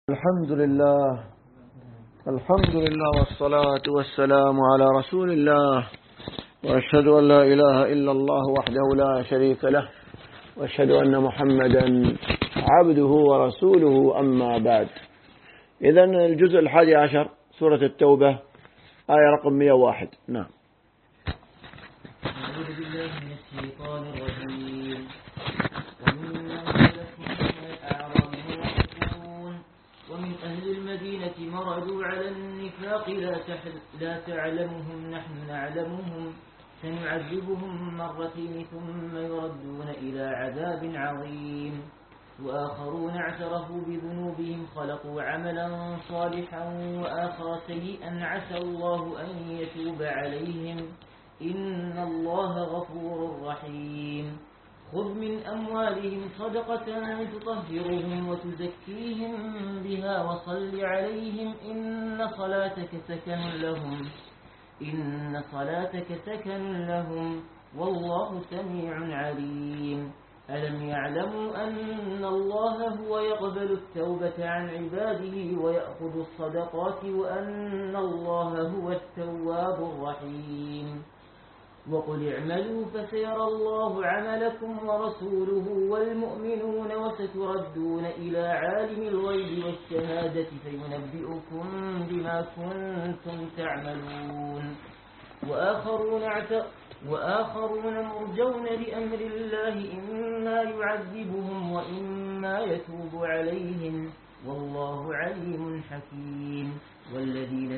الحمد لله والصلاة والسلام على رسول الله، وأشهد أن لا إله إلا الله وحده لا شريك له، وأشهد أن محمدا عبده ورسوله، أما بعد. إذن الجزء 11 سورة التوبة، آية رقم 101. نعم. أعوذ بالله من الشيطان الرجيم. وممن خلقهم من الأعراب منافقون ومن أهل المدينة مردوا على النفاق لا تعلمهم نحن نعلمهم سنعذبهم مرتين ثم يردون إلى عذاب عظيم. وآخرون اعترفوا بذنوبهم خلقوا عملا صالحا وآخر سيئا عسى الله أن يتوب عليهم إن الله غفور رحيم. خذ من أموالهم صدقة تطهرهم وتزكيهم بها وصل عليهم إن صلاتك سكن لهم والله سميع عليم. ألم يعلموا أن الله هو يقبل التوبة عن عباده ويأخذ الصدقات وأن الله هو التواب الرحيم. وقل اعملوا فسيرى الله عملكم ورسوله والمؤمنون وستردون إلى عالم الغيب والشهادة فينبئكم بما كنتم تعملون. وآخرون مرجون لأمر الله إما يعذبهم وإما يتوب عليهم والله عليم حكيم. والذين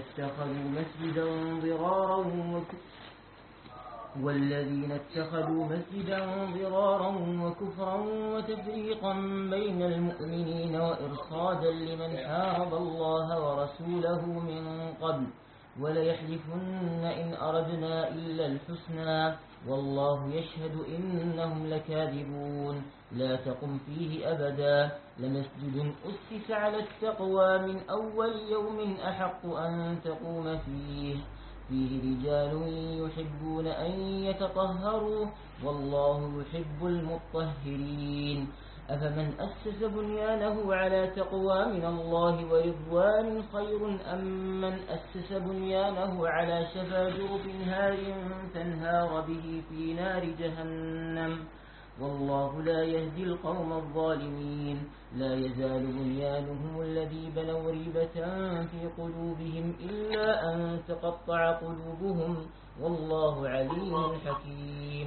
اتخذوا مسجدا ضرارا وكفرا وتفريقا بين المؤمنين وإرصادا لمن حارب الله ورسوله من قبل وليحلفن إن أردنا إلا الحسنى والله يشهد إنهم لكاذبون. لا تقم فيه أبدا لمسجد أسس على التقوى من أول يوم أحق أن تقوم فيه رجال يحبون أن يتطهروا والله يحب المطهرين. أفمن أسس بنيانه على تقوى من الله ورضوان خير أم من أسس بنيانه على شفا جرف هار فانهار به في نار جهنم والله لا يهدي القوم الظالمين. لا يزال بنيانهم الذي بنوا ريبة في قلوبهم إلا أن تقطع قلوبهم والله عليم حكيم.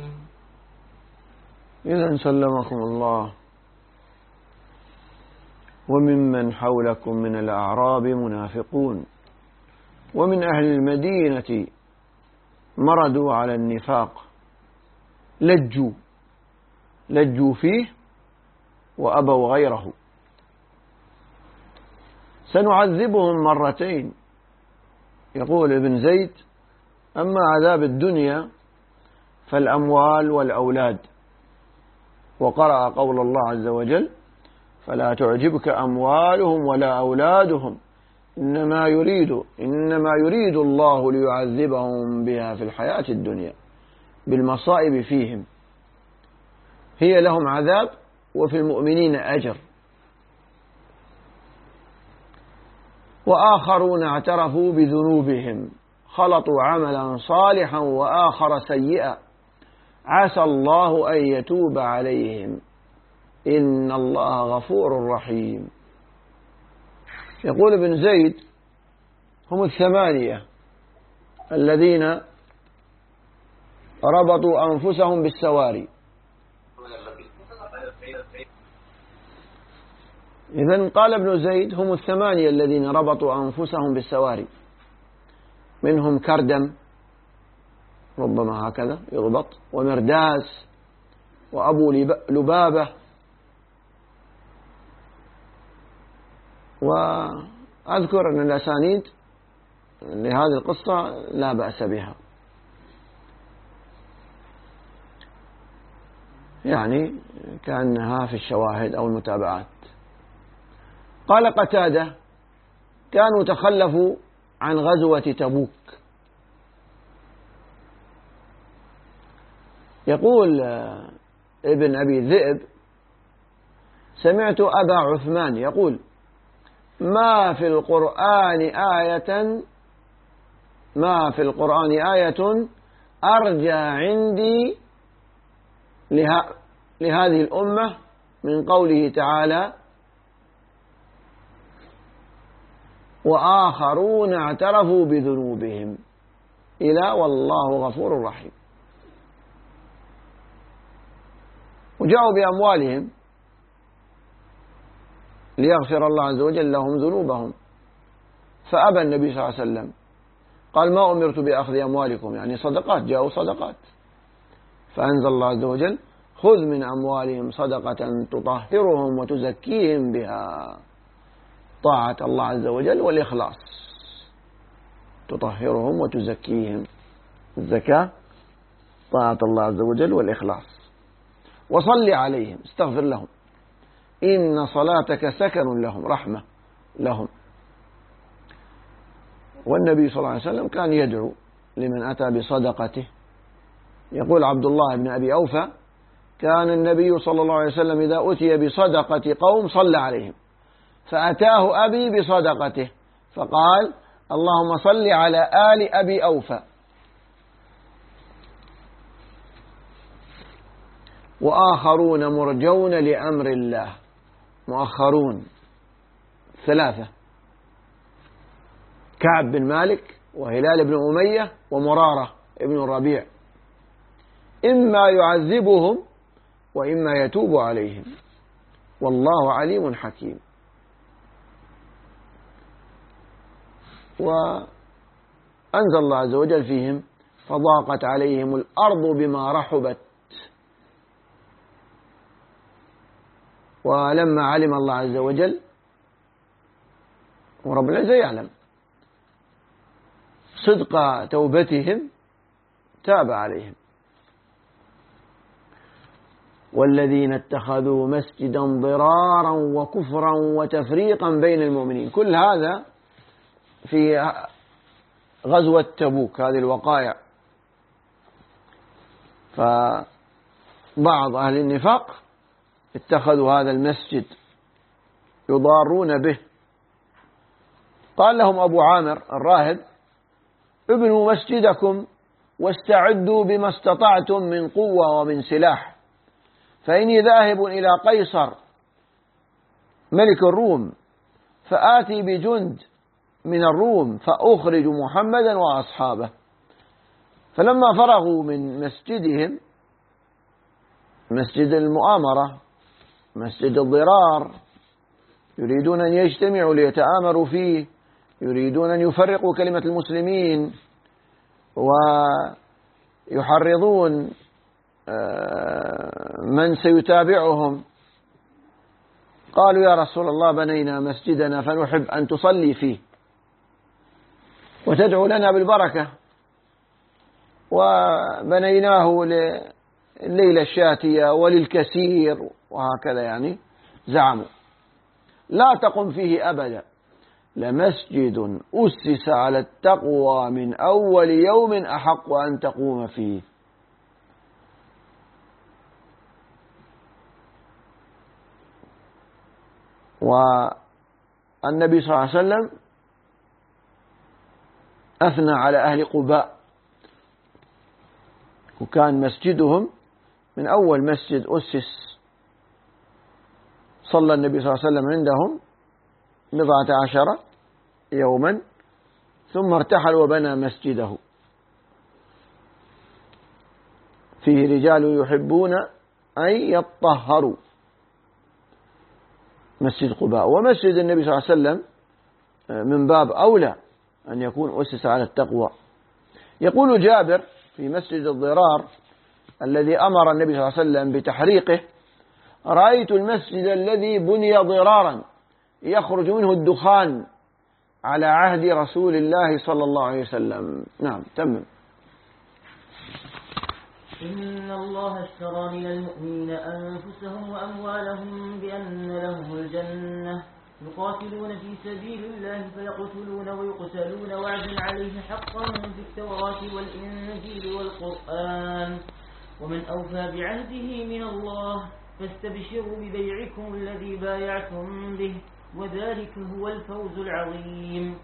إذن سلمكم الله. وممن حولكم من الأعراب منافقون ومن أهل المدينة مردوا على النفاق لجوا فيه وأبوا غيره سنعذبهم مرتين. يقول ابن زيد: أما عذاب الدنيا فالأموال والأولاد. وقرأ قول الله عز وجل: فلا تعجبك أموالهم ولا أولادهم إنما يريد الله ليعذبهم بها في الحياة الدنيا بالمصائب فيهم. هي لهم عذاب وفي المؤمنين أجر. وآخرون اعترفوا بذنوبهم خلطوا عملا صالحا وآخر سيئا عسى الله أن يتوب عليهم إن الله غفور رحيم. يقول ابن زيد: هم 8 الذين ربطوا أنفسهم بالسواري. إذن قال ابن زيد: هم 8 الذين ربطوا أنفسهم بالسواري، منهم كردم ربما هكذا يضبط، ومرداس، وأبو لبابة. وأذكر أن الأسانيد لهذه القصة لا بأس بها، يعني كأنها في الشواهد أو المتابعات. قال قتادة: كانوا تخلفوا عن غزوة تبوك. يقول ابن أبي ذئب: سمعت أبا عثمان يقول: ما في القرآن آية أرجى عندي لهذه الأمة من قوله تعالى: وآخرون اعترفوا بذنوبهم إلى والله غفور رحيم. وجاءوا بأموالهم ليغفر الله عز وجل لهم ذنوبهم، فأبى النبي صلى الله عليه وسلم، قال: ما أمرت بأخذ أموالكم، يعني صدقات، جاءوا صدقات. فأنزل الله عز وجل: خذ من أموالهم صدقة تطهرهم وتزكيهم بها. طاعة الله عز وجل والإخلاص تطهرهم وتزكيهم. الزكاة طاعة الله عز وجل والإخلاص. وصل عليهم، استغفر لهم، إن صلاتك سكن لهم، رحمة لهم. والنبي صلى الله عليه وسلم كان يدعو لمن أتى بصدقته. يقول عبد الله بن أبي أوفى: كان النبي صلى الله عليه وسلم إذا أتي بصدقة قوم صلى عليهم، فأتاه أبي بصدقته فقال: اللهم صل على آل أبي أوفى. وآخرون مرجون لأمر الله، مؤخرون 3: كعب بن مالك، وهلال بن أمية، ومرارة بن الربيع، إما يعذبهم وإما يتوب عليهم، والله عليم حكيم. وأنزل الله عز وجل فيهم: فضاقت عليهم الأرض بما رحبت. ولما علم الله عز وجل، ورب العزة يعلم صدق توبتهم، تاب عليهم. والذين اتخذوا مسجدا ضرارا وكفرا وتفريقا بين المؤمنين. كل هذا في غزوة تبوك، هذه الوقائع. فبعض أهل النفاق اتخذوا هذا المسجد يضارون به. قال لهم أبو عامر الراهب: ابنوا مسجدكم واستعدوا بما استطعتم من قوة ومن سلاح، فإني ذاهب إلى قيصر ملك الروم فآتي بجند من الروم فأخرج محمدا وأصحابه. فلما فرغوا من مسجدهم، مسجد المؤامرة، مسجد الضرار، يريدون أن يجتمعوا ليتآمروا فيه، يريدون أن يفرقوا كلمة المسلمين ويحرضون من سيتابعهم. قالوا: يا رسول الله، بنينا مسجدنا فنحب أن تصلي فيه وتدعو لنا بالبركة، وبنيناه لليلة الشاتية وللكثير، وهكذا يعني زعموا. لا تقم فيه أبدا، لمسجد أسس على التقوى من أول يوم أحق أن تقوم فيه. والنبي صلى الله عليه وسلم أثنى على أهل قباء، وكان مسجدهم من أول مسجد أسس. صلى النبي صلى الله عليه وسلم عندهم 14 يوما، ثم ارتحل وبنى مسجده. فيه رجال يحبون أن يطهروا، مسجد قباء. ومسجد النبي صلى الله عليه وسلم من باب أولى أن يكون أسس على التقوى. يقول جابر في مسجد الضرار الذي أمر النبي صلى الله عليه وسلم بتحريقه: رأيت المسجد الذي بني ضرارا يخرج منه الدخان على عهد رسول الله صلى الله عليه وسلم. نعم، تمم. إن الله اشترى من المؤمنين أنفسهم وأموالهم بأن لهم الجنة يقاتلون في سبيل الله فيقتلون ويقتلون، وعدا عليه حقا في التوراة والإنجيل والقرآن، ومن أوفى بعهده من الله فاستبشروا ببيعكم الذي بايعتم به، وذلك هو الفوز العظيم.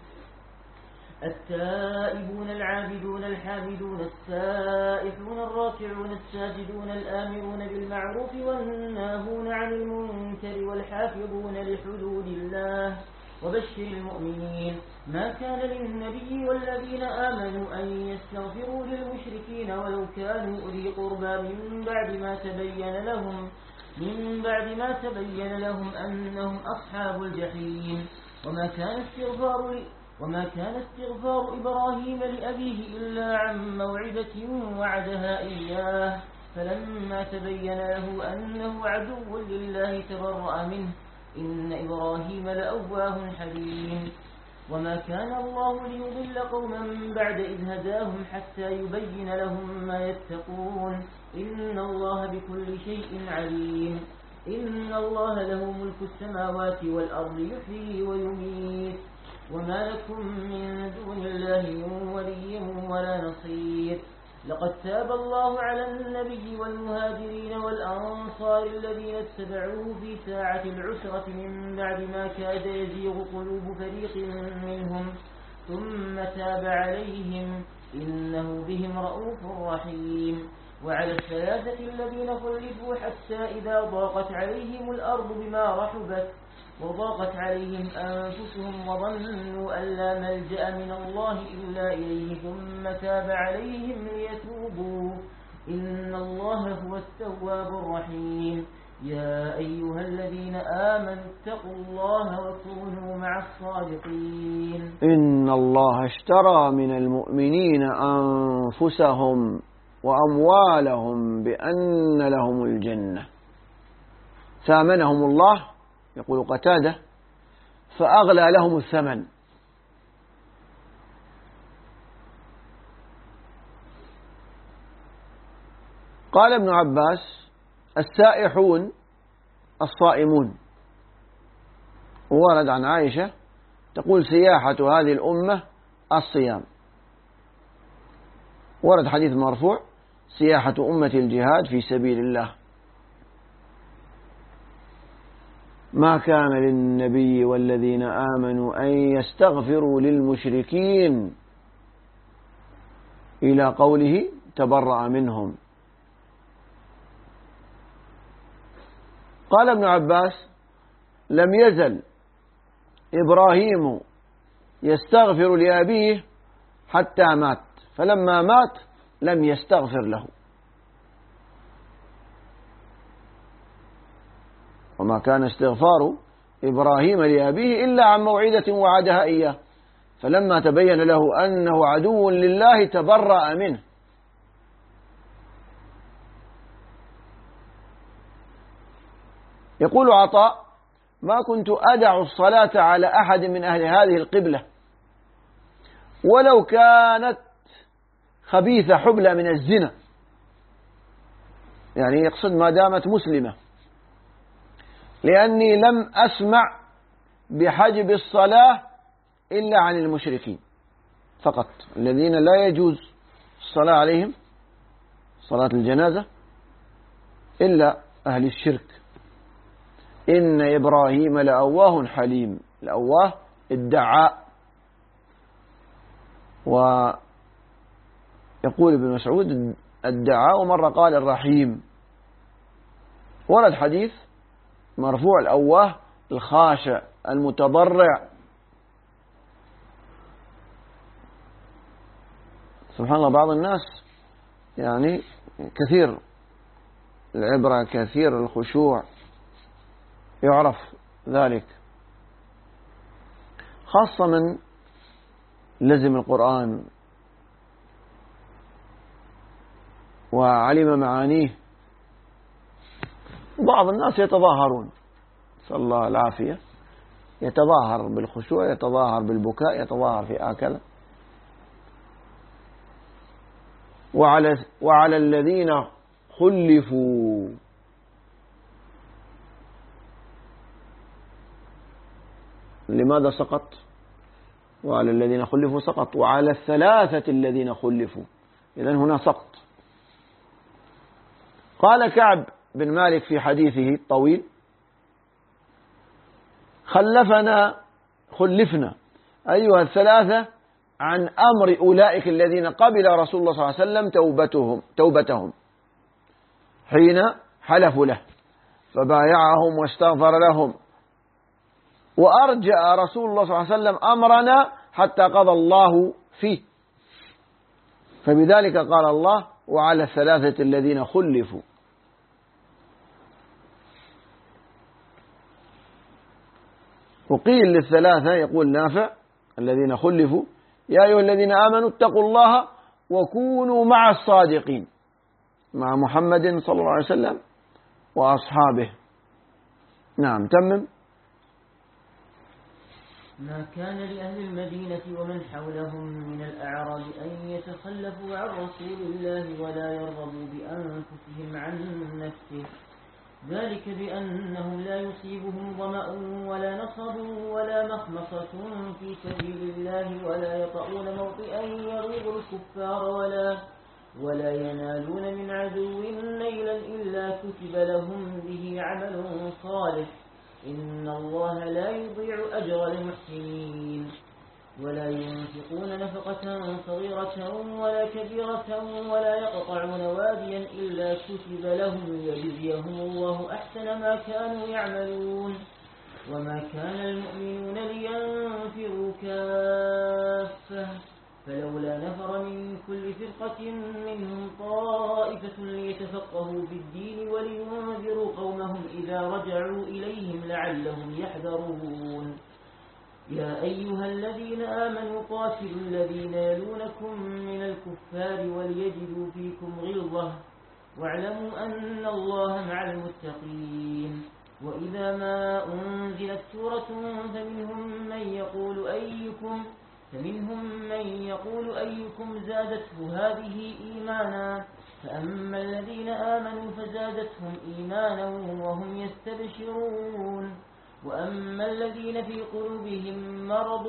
التائبون العابدون الحامدون السائحون الراكعون الساجدون الآمرون بالمعروف والناهون عن المنكر والحافظون لحدود الله وبشر المؤمنين. ما كان للنبي والذين آمنوا أن يستغفروا للمشركين ولو كانوا أولي قربى من بعد ما تبين لهم أنهم أصحاب الجحيم. وما كان استغفار إبراهيم لأبيه إلا عن موعدة وعدها إياه، فلما تبين له أنه عدو لله تبرأ منه، إن إبراهيم لأواه حليم. وما كان الله ليضل قوما بعد إذ هداهم حتى يبين لهم ما يتقون، إن الله بكل شيء عليم. إن الله له ملك السماوات والأرض يحيي ويميت، وما لكم من دون الله من ولي ولا نصير. لقد تاب الله على النبي والمهاجرين والأنصار الذين اتبعوه في ساعة العسرة من بعد ما كاد يزيغ قلوب فريق منهم، ثم تاب عليهم إنه بهم رؤوف رحيم. وعلى الثلاثة الذين خلفوا حتى إذا ضاقت عليهم الأرض بما رحبت وضاقت عليهم أنفسهم وظنوا أن لا ملجأ من الله إلا إليه ثم تاب عليهم ليتوبوا، إن الله هو التواب الرحيم. يا أيها الذين آمنوا اتقوا الله وكونوا مع الصادقين. إن الله اشترى من المؤمنين أنفسهم وأموالهم بأن لهم الجنة، ثامنهم الله يقول قتادة فأغلى لهم الثمن. قال ابن عباس السائحون الصائمون، وورد عن عائشة تقول سياحة هذه الأمة الصيام. ورد حديث مرفوع سياحة أمة الجهاد في سبيل الله. ما كان للنبي والذين آمنوا أن يستغفروا للمشركين إلى قوله تبرأ منهم. قال ابن عباس لم يزل إبراهيم يستغفر لأبيه حتى مات، فلما مات لم يستغفر له. وما كان استغفار إبراهيم لأبيه إلا عن موعدة وعدها إياه، فلما تبين له أنه عدو لله تبرأ منه. يقول عطاء ما كنت أدع الصلاة على أحد من أهل هذه القبلة ولو كانت خبيثة حبلى من الزنا، يعني يقصد ما دامت مسلمة، لأني لم أسمع بحجب الصلاة إلا عن المشركين فقط، الذين لا يجوز الصلاة عليهم صلاة الجنازة إلا أهل الشرك. إن إبراهيم لأواه حليم، الأواه الدعاء. ويقول ابن مسعود الدعاء، ومرة قال الرحيم. ورد حديث مرفوع الأواه الخاشع المتضرع. سبحان الله، بعض الناس يعني كثير العبرة كثير الخشوع، يعرف ذلك، خاصة من لزم القرآن وعلم معانيه. بعض الناس يتظاهرون، نسأل الله العافية، يتظاهر بالخشوع، يتظاهر بالبكاء، يتظاهر في هكذا. وعلى الذين خلفوا، لماذا سقط؟ وعلى الذين خلفوا سقط، وعلى الثلاثة الذين خلفوا، إذن هنا سقط. قال كعب بن مالك في حديثه الطويل خلفنا أيها الثلاثة عن أمر أولئك الذين قبل رسول الله صلى الله عليه وسلم توبتهم حين حلفوا له، فبايعهم واستغفر لهم، وأرجأ رسول الله صلى الله عليه وسلم أمرنا حتى قضى الله فيه، فبذلك قال الله: وعلى الثلاثة الذين خلفوا. وقيل للثلاثة، يقول نافع: الذين خلفوا يا أيها الذين آمنوا اتقوا الله وكونوا مع الصادقين، مع محمد صلى الله عليه وسلم وأصحابه. نعم، تمم. ما كان لأهل المدينة ومن حولهم من الأعراب أن يتخلفوا عن رسول الله ولا يرغبوا بأنفسهم عن نفسه، ذلك بأنهم لا يصيبهم ظمأ ولا نصب ولا مخمصة في سبيل الله ولا يطؤون موطئا يغيظ الكفار ولا ينالون من عدو نيلا إلا كتب لهم به عمل صالح، إن الله لا يضيع أجر المحسنين. ولا ينفقون نفقة صغيرة ولا كبيرة ولا يقطعون واديا إلا كتب لهم ليجزيهم الله أحسن ما كانوا يعملون. وما كان المؤمنون لينفروا كافة، فلولا نفر من كل فرقة منهم طائفة ليتفقهوا في الدين ولينذروا قومهم إذا رجعوا إليهم لعلهم يحذرون. يا أيها الذين آمنوا قاتلوا الذين يلونكم من الكفار وليجدوا فيكم غلظة واعلموا أن الله مع المتقين. وإذا ما أنزلت سورة فمنهم من يقول أيكم زادته هذه إيمانا، فأما الذين آمنوا فزادتهم إيمانا وهم يستبشرون، وأما الذين في قلوبهم مرض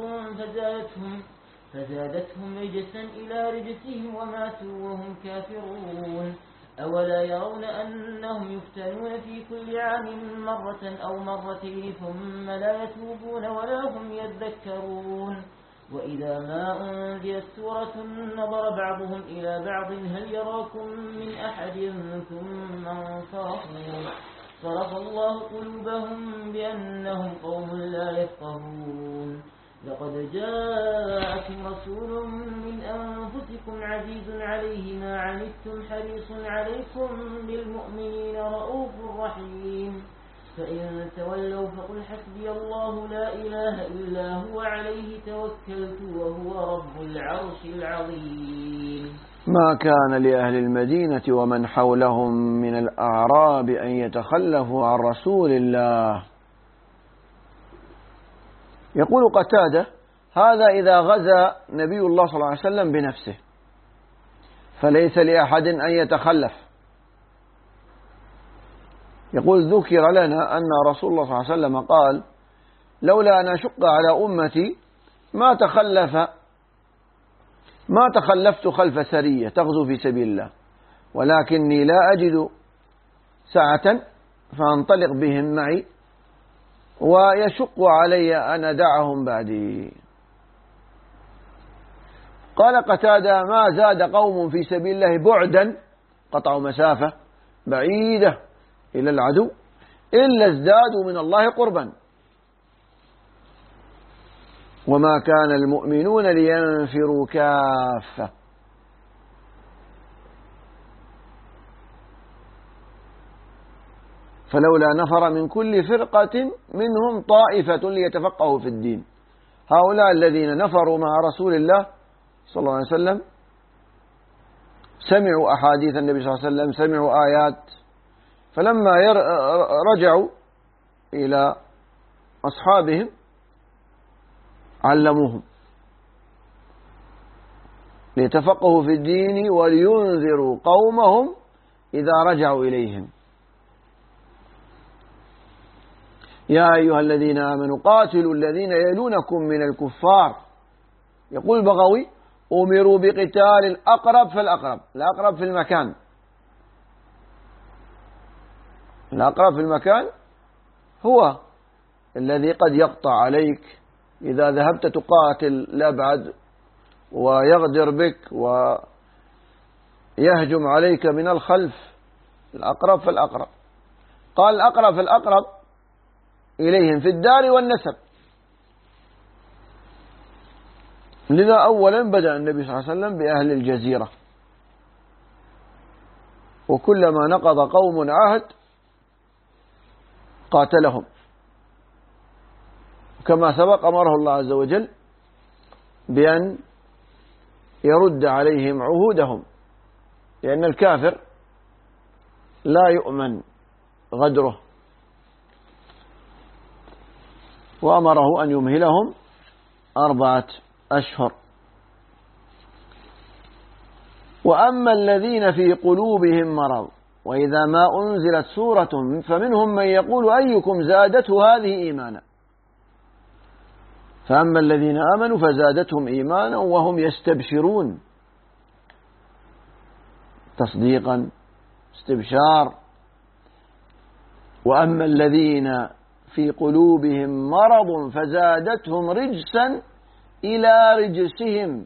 فزادتهم رجسا إلى رجسهم وماتوا وهم كافرون. أولا يرون أنهم يفتنون في كل عام مرة أو مرتين ثم لا يتوبون ولا هم يذكرون. وإذا ما أنزلت سورة نظر بعضهم إلى بعض هل يراكم من أحد ثم انصرفوا، صرف الله قلوبهم بأنهم قوم لا يفقهون. لقد جاءكم رسول من أنفسكم عزيز عليه ما عنتم حريص عليكم بالمؤمنين رؤوف رحيم. فإن تولوا فقل حسبي الله لا إله إلا هو عليه توكلت وهو رب العرش العظيم. ما كان لأهل المدينة ومن حولهم من الأعراب أن يتخلفوا عن رسول الله. يقول قتادة: هذا إذا غزا نبي الله صلى الله عليه وسلم بنفسه فليس لأحد أن يتخلف. يقول: ذكر لنا أن رسول الله صلى الله عليه وسلم قال: لولا أن أشق على أمتي ما تخلفت خلف سرية تغزو في سبيل الله، ولكني لا أجد سعة فأنطلق بهم معي ويشق علي أن أدعهم بعدي. قال قتادة: ما زاد قوم في سبيل الله بعدا، قطعوا مسافة بعيدة إلى العدو، إلا ازدادوا من الله قربا. وما كان المؤمنون لينفروا كافة، فلولا نفر من كل فرقة منهم طائفة ليتفقهوا في الدين. هؤلاء الذين نفروا مع رسول الله صلى الله عليه وسلم سمعوا أحاديث النبي صلى الله عليه وسلم، سمعوا آيات، فلما رجعوا إلى أصحابهم علموهم ليتفقهوا في الدين ولينذروا قومهم إذا رجعوا إليهم. يا أيها الذين آمنوا قاتلوا الذين يلونكم من الكفار. يقول البغوي: أمروا بقتال الأقرب فالأقرب، الأقرب في المكان، الأقرب في المكان هو الذي قد يقطع عليك إذا ذهبت تقاتل الأبعد ويغدر بك ويهجم عليك من الخلف، الأقرب فالأقرب. قال الأقرب فالأقرب إليهم في الدار والنسب. لذا أولا بدأ النبي صلى الله عليه وسلم بأهل الجزيرة، وكلما نقض قوم عهد قاتلهم، كما سبق أمره الله عز وجل بأن يرد عليهم عهودهم، لأن الكافر لا يؤمن غدره، وأمره أن يمهلهم 4 أشهر. وأما الذين في قلوبهم مرض وإذا ما أنزلت سورة فمنهم من يقول أيكم زادته هذه إيمانا، فأما الذين آمنوا فزادتهم إيمانا وهم يستبشرون، تصديقا استبشار. وأما الذين في قلوبهم مرض فزادتهم رجسا إلى رجسهم،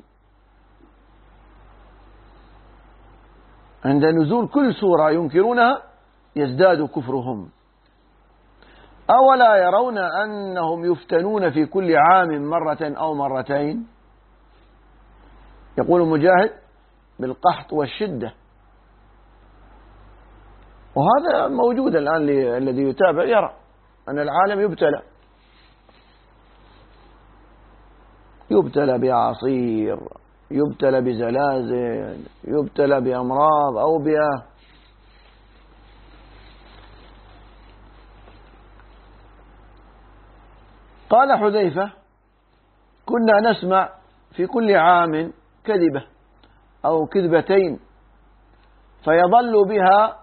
عند نزول كل سورة ينكرونها يزداد كفرهم. أولا يرون أنهم يفتنون في كل عام مرة أو مرتين؟ يقول مجاهد بالقحط والشدة، وهذا موجود الآن. الذي يتابع يرى أن العالم يبتلى بأعاصير، يبتلى بزلازل، يبتلى بأمراض، أوبئة. قال حذيفة كنا نسمع في كل عام كذبة أو كذبتين فيضل بها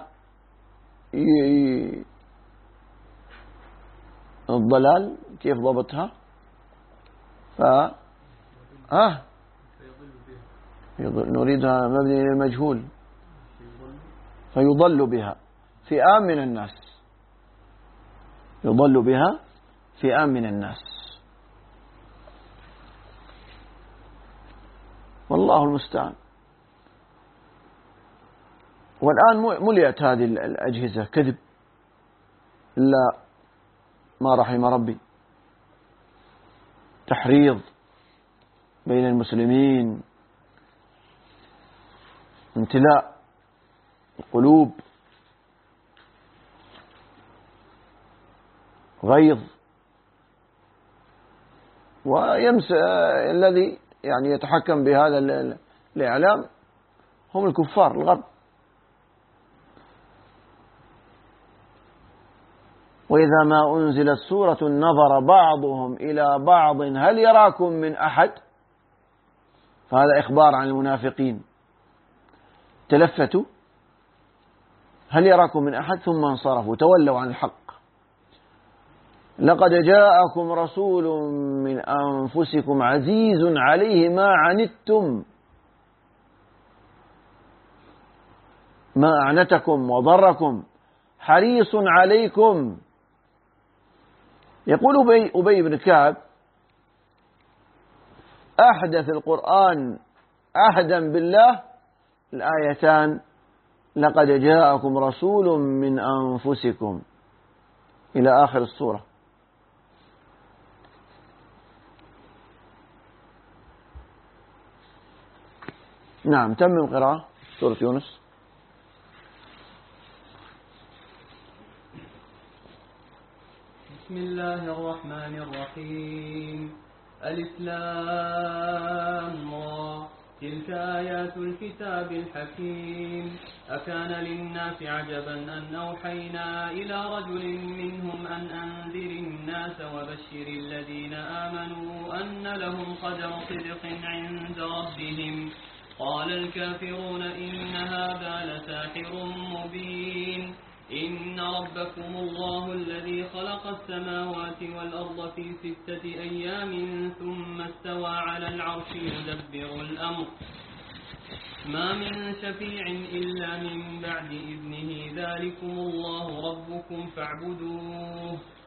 الضلال كيف ضبطها؟ نريدها مبني للمجهول. فيضل بها فئام من الناس، يضل بها فئام من الناس، والله المستعان. والآن ملئت هذه الأجهزة كذب إلا ما رحم ربي، تحريض بين المسلمين، امتلاء القلوب، غيظ. ويمس الذي يعني يتحكم بهذا الإعلام هم الكفار الغرب. وإذا ما أنزلت سورة نظر بعضهم إلى بعض هل يراكم من أحد، فهذا إخبار عن المنافقين. تلفتوا هل يراكم من أحد ثم انصرفوا، تولوا عن الحق. لقد جاءكم رسول من أنفسكم عزيز عليه ما عنتم ما أعنتكم وضركم حريص عليكم. يقول أبي بن كعب أحدث القرآن عهدا بالله الآيتان لقد جاءكم رسول من أنفسكم إلى آخر السورة. نعم، تمم قراءة سورة يونس. بسم الله الرحمن الرحيم. ألف لام را تلك آيات الكتاب الحكيم. أكان للناس عجبا أن أوحينا إلى رجل منهم أن أنذر الناس وبشر الذين آمنوا أن لهم قدر صدق عند ربهم. قال الكافرون إن هذا لساحر مبين. إن ربكم الله الذي خلق السماوات والأرض في 6 أيام ثم استوى على العرش يدبر الأمر ما من شفيع إلا من بعد إذنه ذلكم الله ربكم فاعبدوه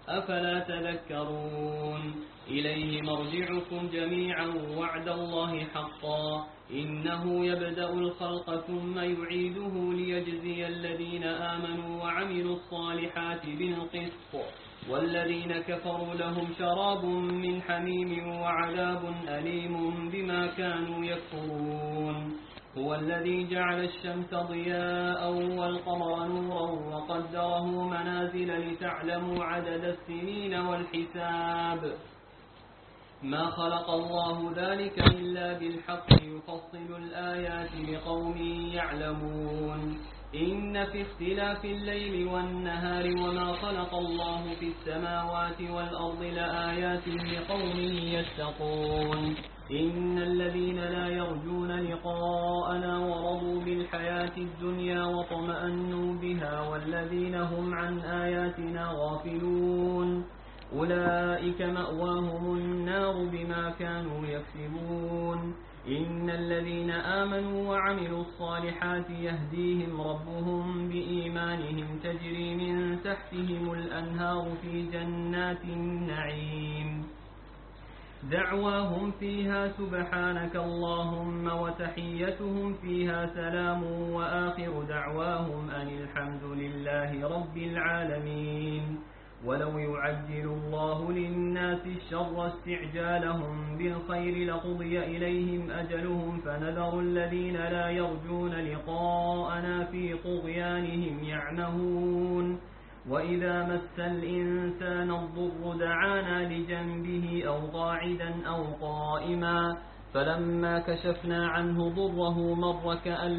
أفلا تذكرون إليه مرجعكم جميعا وعد الله حقا إنه يبدأ الخلق ثم يعيده ليجزي الذين آمنوا وعملوا الصالحات بالقسط والذين كفروا لهم شراب من حميم وعذاب أليم بما كانوا يكفرون هو الذي جعل الشمس ضياء والقمر نورا وقدره منازل لتعلموا عدد السنين والحساب ما خلق الله ذلك إلا بالحق يفصل الآيات لقوم يعلمون إن في اختلاف الليل والنهار وما خلق الله في السماوات والأرض لآيات لقوم يتقون إن الذين لا يرجون لقاءنا ورضوا بالحياة الدنيا وطمأنوا بها والذين هم عن آياتنا غافلون أولئك مأواهم النار بما كانوا يكسبون إن الذين آمنوا وعملوا الصالحات يهديهم ربهم بإيمانهم تجري من تحتهم الأنهار في جنات النعيم دعواهم فيها سبحانك اللهم وتحيتهم فيها سلام وآخر دعواهم أن الحمد لله رب العالمين ولو يعجل الله للناس الشر استعجالهم بالخير لقضي إليهم أجلهم فنذر الذين لا يرجون لقاءنا في طغيانهم يعمهون وإذا مس الإنسان الضر دعانا لجنبه أو قاعدا أو قائما فلما كشفنا عنه ضره مر كأن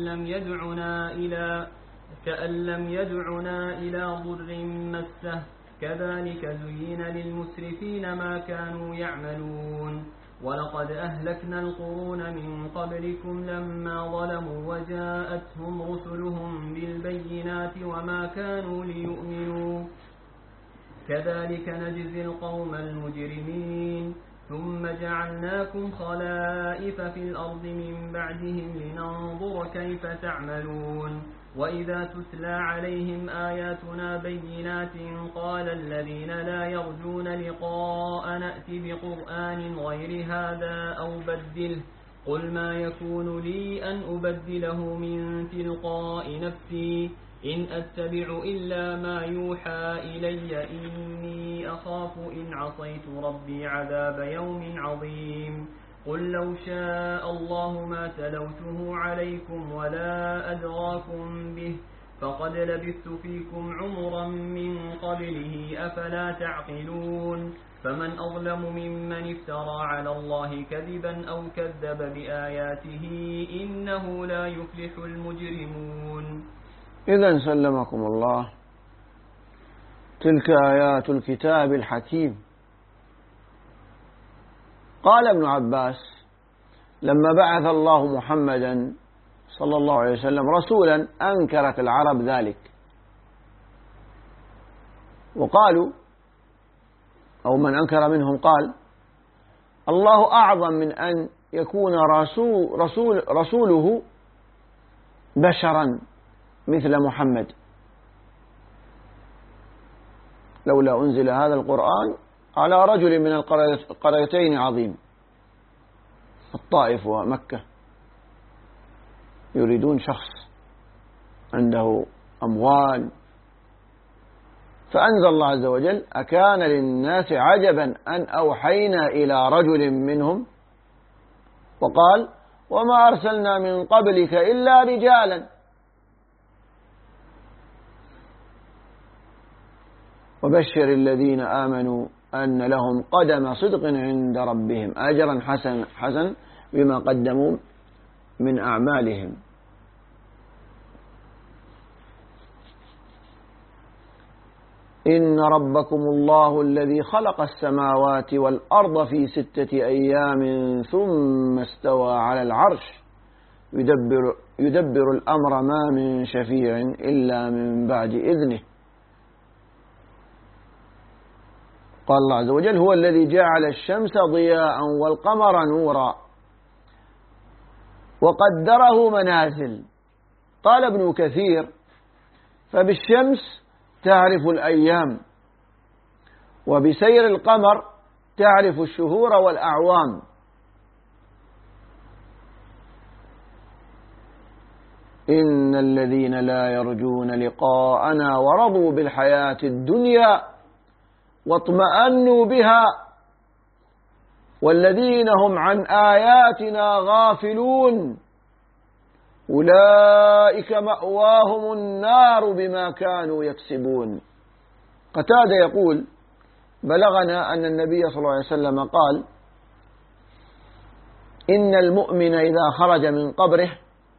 لم يدعنا إلى ضر مسه كذلك زين للمسرفين ما كانوا يعملون ولقد أهلكنا القرون من قبلكم لما ظلموا وجاءتهم رسلهم بالبينات وما كانوا ليؤمنوا كذلك نجزي القوم المجرمين ثم جعلناكم خلائف في الأرض من بعدهم لننظر كيف تعملون وإذا تتلى عليهم آياتنا بينات قال الذين لا يرجون لقاء نأت بقرآن غير هذا أو بدله قل ما يكون لي أن أبدله من تلقاء نفسي إن أتبع إلا ما يوحى إلي إني أخاف إن عصيت ربي عذاب يوم عظيم قل لو شاء الله ما تلوته عليكم ولا أدراكم به فقد لبثت فيكم عمرا من قبله أفلا تعقلون فمن أظلم ممن افترى على الله كذبا أو كذب بآياته إنه لا يفلح المجرمون. إذن سلمكم الله تلك آيات الكتاب الحكيم. قال ابن عباس لما بعث الله محمدا صلى الله عليه وسلم رسولا أنكرت العرب ذلك وقالوا أو من أنكر منهم قال الله أعظم من أن يكون رسوله بشرا مثل محمد لولا أنزل هذا القرآن على رجل من القريتين عظيم الطائف ومكة يريدون شخص عنده أموال فأنزل الله عز وجل أكان للناس عجبا أن أوحينا إلى رجل منهم وقال وما أرسلنا من قبلك إلا رجالا وبشر الذين آمنوا أن لهم قدم صدق عند ربهم أجرا حسن بما قدموا من أعمالهم. إن ربكم الله الذي خلق السماوات والأرض في 6 أيام ثم استوى على العرش يدبر الأمر ما من شفيع إلا من بعد إذنه. قال الله عز وجل هو الذي جعل الشمس ضياء والقمر نورا وقدره منازل. قال ابن كثير فبالشمس تعرف الأيام وبسير القمر تعرف الشهور والأعوام. إن الذين لا يرجون لقاءنا ورضوا بالحياة الدنيا واطمأنوا بها والذين هم عن آياتنا غافلون أولئك مأواهم النار بما كانوا يكسبون. قتادة يقول: بلغنا أن النبي صلى الله عليه وسلم قال: إن المؤمن إذا خرج من قبره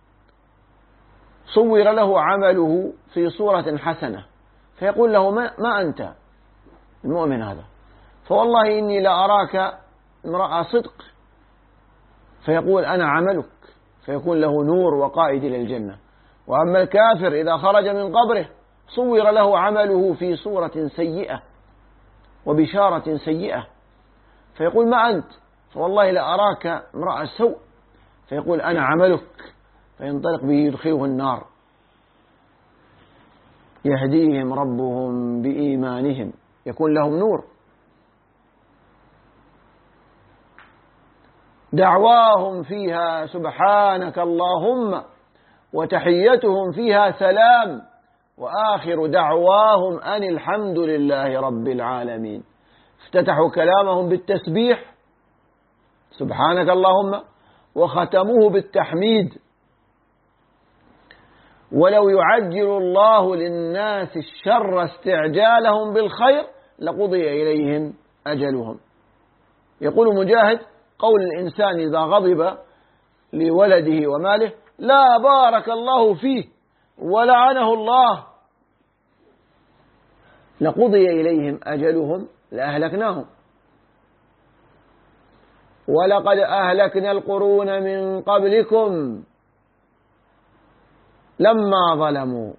صور له عمله في صورة حسنة، فيقول له: ما أنت المؤمن هذا؟ فوالله إني لأراك امرأة صدق. فيقول: أنا عملك، فيكون له نور وقائد إلى الجنة. وأما الكافر إذا خرج من قبره صور له عمله في صورة سيئة وبشارة سيئة، فيقول: ما أنت؟ فوالله لأراك امرأة سوء. فيقول: أنا عملك، فينطلق به يدخله النار. يهديهم ربهم بإيمانهم، يكون لهم نور. دعواهم فيها سبحانك اللهم وتحيتهم فيها سلام وآخر دعواهم أن الحمد لله رب العالمين. افتتحوا كلامهم بالتسبيح سبحانك اللهم وختموه بالتحميد. ولو يعجل الله للناس الشر استعجالهم بالخير لقضي إليهم أجلهم. يقول مجاهد: قول الإنسان إذا غضب لولده وماله: لا بارك الله فيه ولعنه الله، لقضي إليهم أجلهم لأهلكناهم. ولقد أهلكنا القرون من قبلكم لما ظلموا،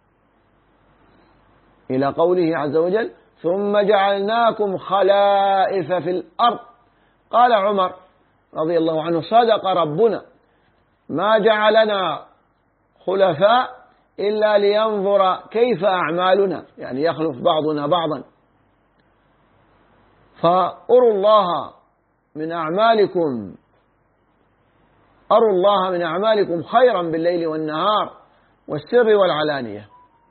إلى قوله عز وجل: ثم جعلناكم خلائف في الأرض. قال عمر رضي الله عنه: صدق ربنا، ما جعلنا خلفاء إلا لينظر كيف أعمالنا، يعني يخلف بعضنا بعضا. فأروا الله من أعمالكم، أروا الله من أعمالكم خيرا بالليل والنهار والسر والعلانية.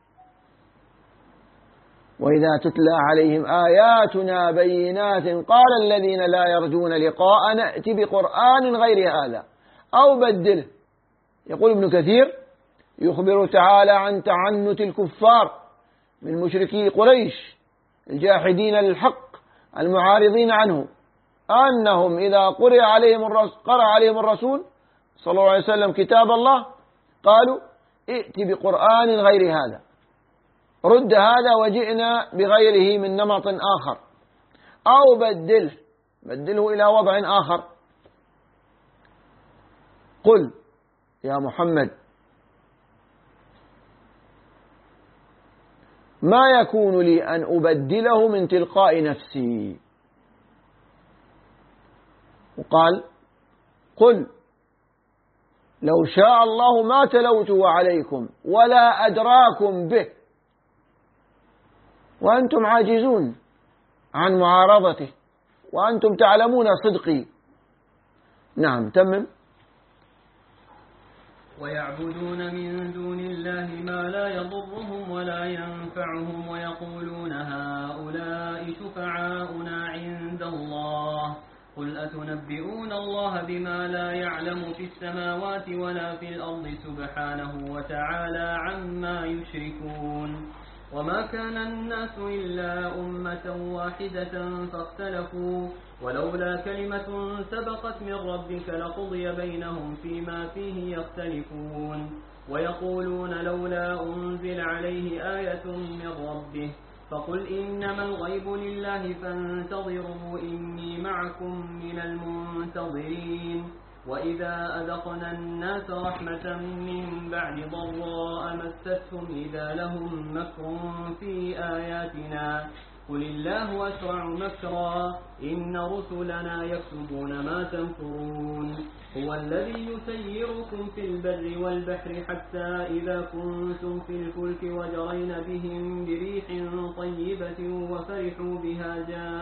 وإذا تتلى عليهم آياتنا بينات قال الذين لا يرجون لقاء نأتي بقرآن غير هذا أو بدله. يقول ابن كثير: يخبر تعالى عن تعنت الكفار من مشركي قريش الجاحدين للحق المعارضين عنه، أنهم إذا قرأ عليهم الرسول صلى الله عليه وسلم كتاب الله قالوا: ائت بقرآن غير هذا، رد هذا وجئنا بغيره من نمط آخر، أو بدله إلى وضع آخر. قل يا محمد: ما يكون لي أن أبدله من تلقاء نفسي. وقال: قل لو شاء الله ما تلوته عليكم ولا أدراكم به وأنتم عاجزون عن معارضته وأنتم تعلمون صدقي. نعم، تمم. ويعبدون من دون الله ما لا يضرهم ولا ينفعهم ويقولون هؤلاء شفعاؤنا عند الله قل أتنبئون الله بما لا يعلم في السماوات ولا في الأرض سبحانه وتعالى عما يشركون. وما كان الناس إلا أمة واحدة فاختلفوا ولولا كلمة سبقت من ربك لقضي بينهم فيما فيه يختلفون. ويقولون لولا أنزل عليه آية من ربه فقل إنما الغيب لله فانتظروا إني معكم من المنتظرين. وإذا أذقنا الناس رحمة من بعد ضراء مستهم إذا لهم مكر في آياتنا قل الله أسرع مكرا إن رسلنا يكتبون ما تمكرون هو الذي يسيركم في البر والبحر حتى إذا كنتم في الفلك وجرين بهم بريح طيبة وفرحوا بها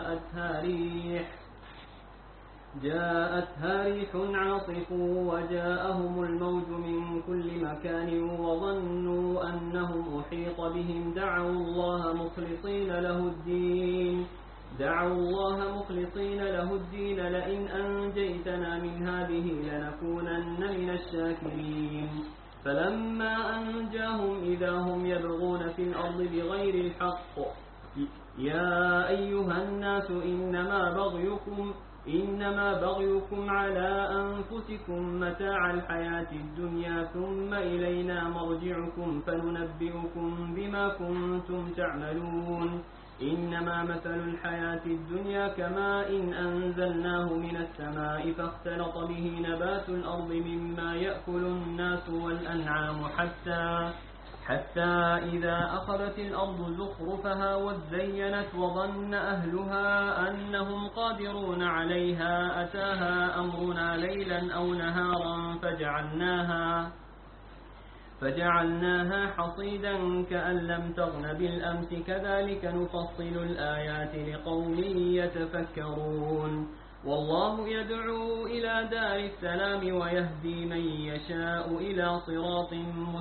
جاءتها ريح عاصف وجاءهم الموج من كل مكان وظنوا أنهم أحيط بهم دعوا الله مخلصين له الدين لئن أنجيتنا من هذه لنكونن من الشاكرين فلما أنجاهم إذا هم يبغون في الأرض بغير الحق يا أيها الناس إنما بغيكم على أنفسكم متاع الحياة الدنيا ثم إلينا مرجعكم فننبئكم بما كنتم تعملون إنما مثل الحياة الدنيا كماء إن أنزلناه من السماء فاختلط به نبات الأرض مما يأكل الناس والأنعام حتى إذا أخذت الأرض زخرفها وزينت وظن أهلها أنهم قادرون عليها أتاها أمرنا ليلا أو نهارا فجعلناها حصيدا كأن لم تغن بالأمس كذلك نفصل الآيات لقوم يتفكرون والله يدعو إلى دار السلام ويهدي من يشاء إلى صراط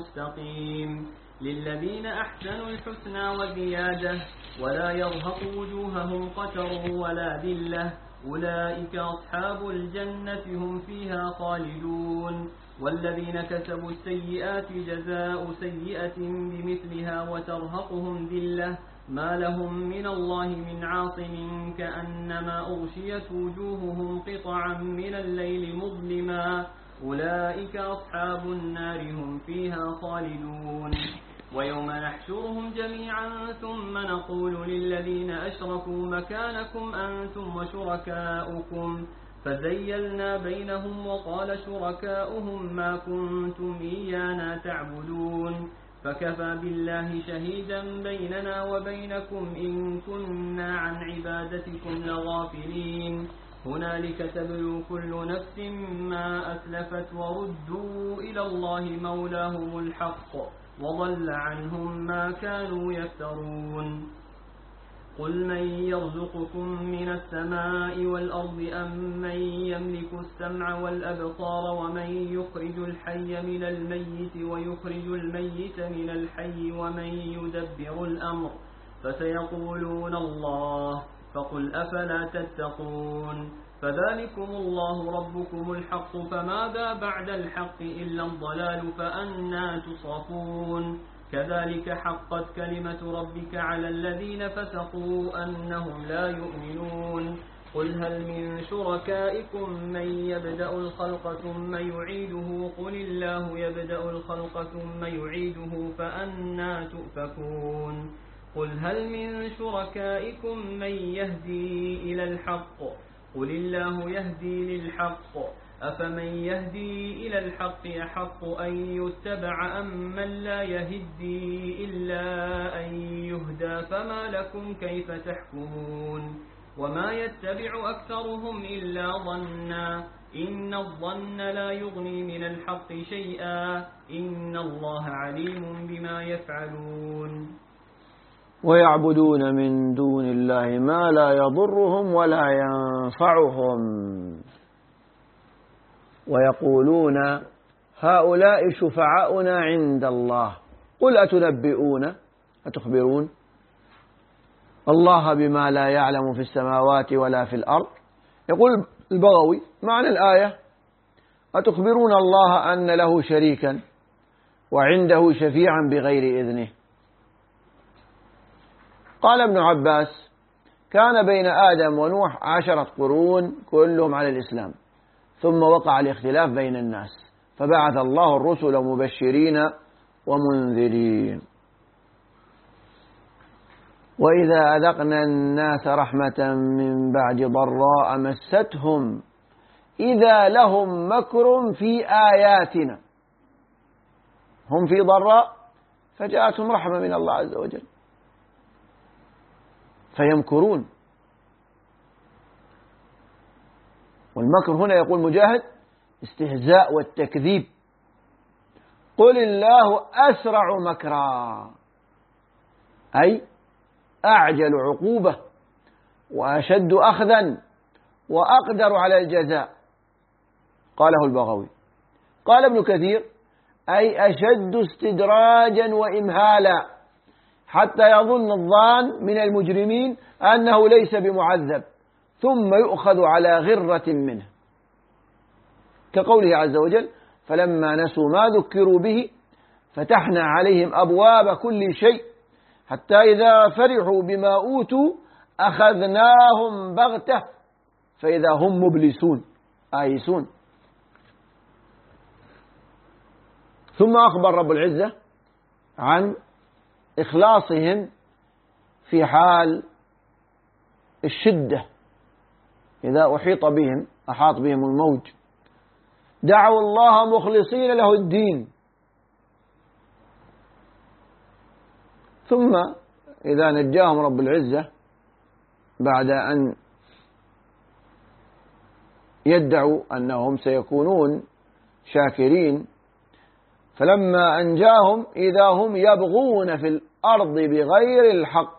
مستقيم للذين أحسنوا الحسنى وزيادة ولا يرهق وجوههم قتر ولا ذلة أولئك أصحاب الجنة هم فيها خالدون والذين كسبوا السيئات جزاء سيئة بمثلها وترهقهم ذلة ما لهم من الله من عاصم كأنما أغشيت وجوههم قطعا من الليل مظلما أولئك أصحاب النار هم فيها خالدون ويوم نحشرهم جميعا ثم نقول للذين أشركوا مكانكم أنتم وشركاؤكم فزيلنا بينهم وقال شركاؤهم ما كنتم إيانا تعبدون فكفى بالله شهيدا بيننا وبينكم إن كنا عن عبادتكم لغافلين هنالك تبلو كل نفس ما أسلفت وردوا إلى الله مولاهم الحق وضل عنهم ما كانوا يفترون قل من يرزقكم من السماء والأرض أم من يملك السمع والأبصار ومن يخرج الحي من الميت ويخرج الميت من الحي ومن يدبر الأمر فسيقولون الله فقل أفلا تتقون فذلكم الله ربكم الحق فماذا بعد الحق إلا الضلال فأنى تصرفون كذلك حقت كلمة ربك على الذين فسقوا أنهم لا يؤمنون قل هل من شركائكم من يبدأ الخلق ثم يعيده قل الله يبدأ الخلق ثم يعيده فأنى تؤفكون قل هل من شركائكم من يهدي إلى الحق قل الله يهدي للحق أفمن يهدي إلى الحق يحق أن يتبع أم من لا يهدي إلا أن يهدى فما لكم كيف تحكمون وما يتبع أكثرهم إلا ظنا إن الظن لا يغني من الحق شيئا إن الله عليم بما يفعلون ويعبدون من دون الله ما لا يضرهم ولا ينفعهم ويقولون هؤلاء شفعاؤنا عند الله قل أتخبرون الله بما لا يعلم في السماوات ولا في الأرض. يقول البغوي معنى الآية أتخبرون الله أن له شريكا وعنده شفيعا بغير إذنه. قال ابن عباس كان بين آدم ونوح 10 قرون كلهم على الإسلام ثم وقع الاختلاف بين الناس فبعث الله الرسل مبشرين ومنذرين وإذا أذقنا الناس رحمة من بعد ضراء مستهم إذا لهم مكر في آياتنا هم في ضراء فجاءتهم رحمة من الله عز وجل فيمكرون. والمكر هنا يقول مجاهد استهزاء والتكذيب. قل الله أسرع مكرا، أي أعجل عقوبة وأشد أخذا وأقدر على الجزاء. قاله البغوي. قال ابن كثير أي أشد استدراجا وإمهالا حتى يظن الظان من المجرمين أنه ليس بمعذب ثم يؤخذ على غرة منه، كقوله عز وجل فلما نسوا ما ذكروا به فتحنا عليهم أبواب كل شيء حتى إذا فرحوا بما أوتوا أخذناهم بغتة فإذا هم مبلسون آيسون. ثم أخبر رب العزة عن إخلاصهم في حال الشدة، إذا أحاط بهم الموج دعوا الله مخلصين له الدين، ثم إذا نجاهم رب العزة بعد أن يدعوا أنهم سيكونون شاكرين، فلما أنجاهم إذا هم يبغون في الأرض بغير الحق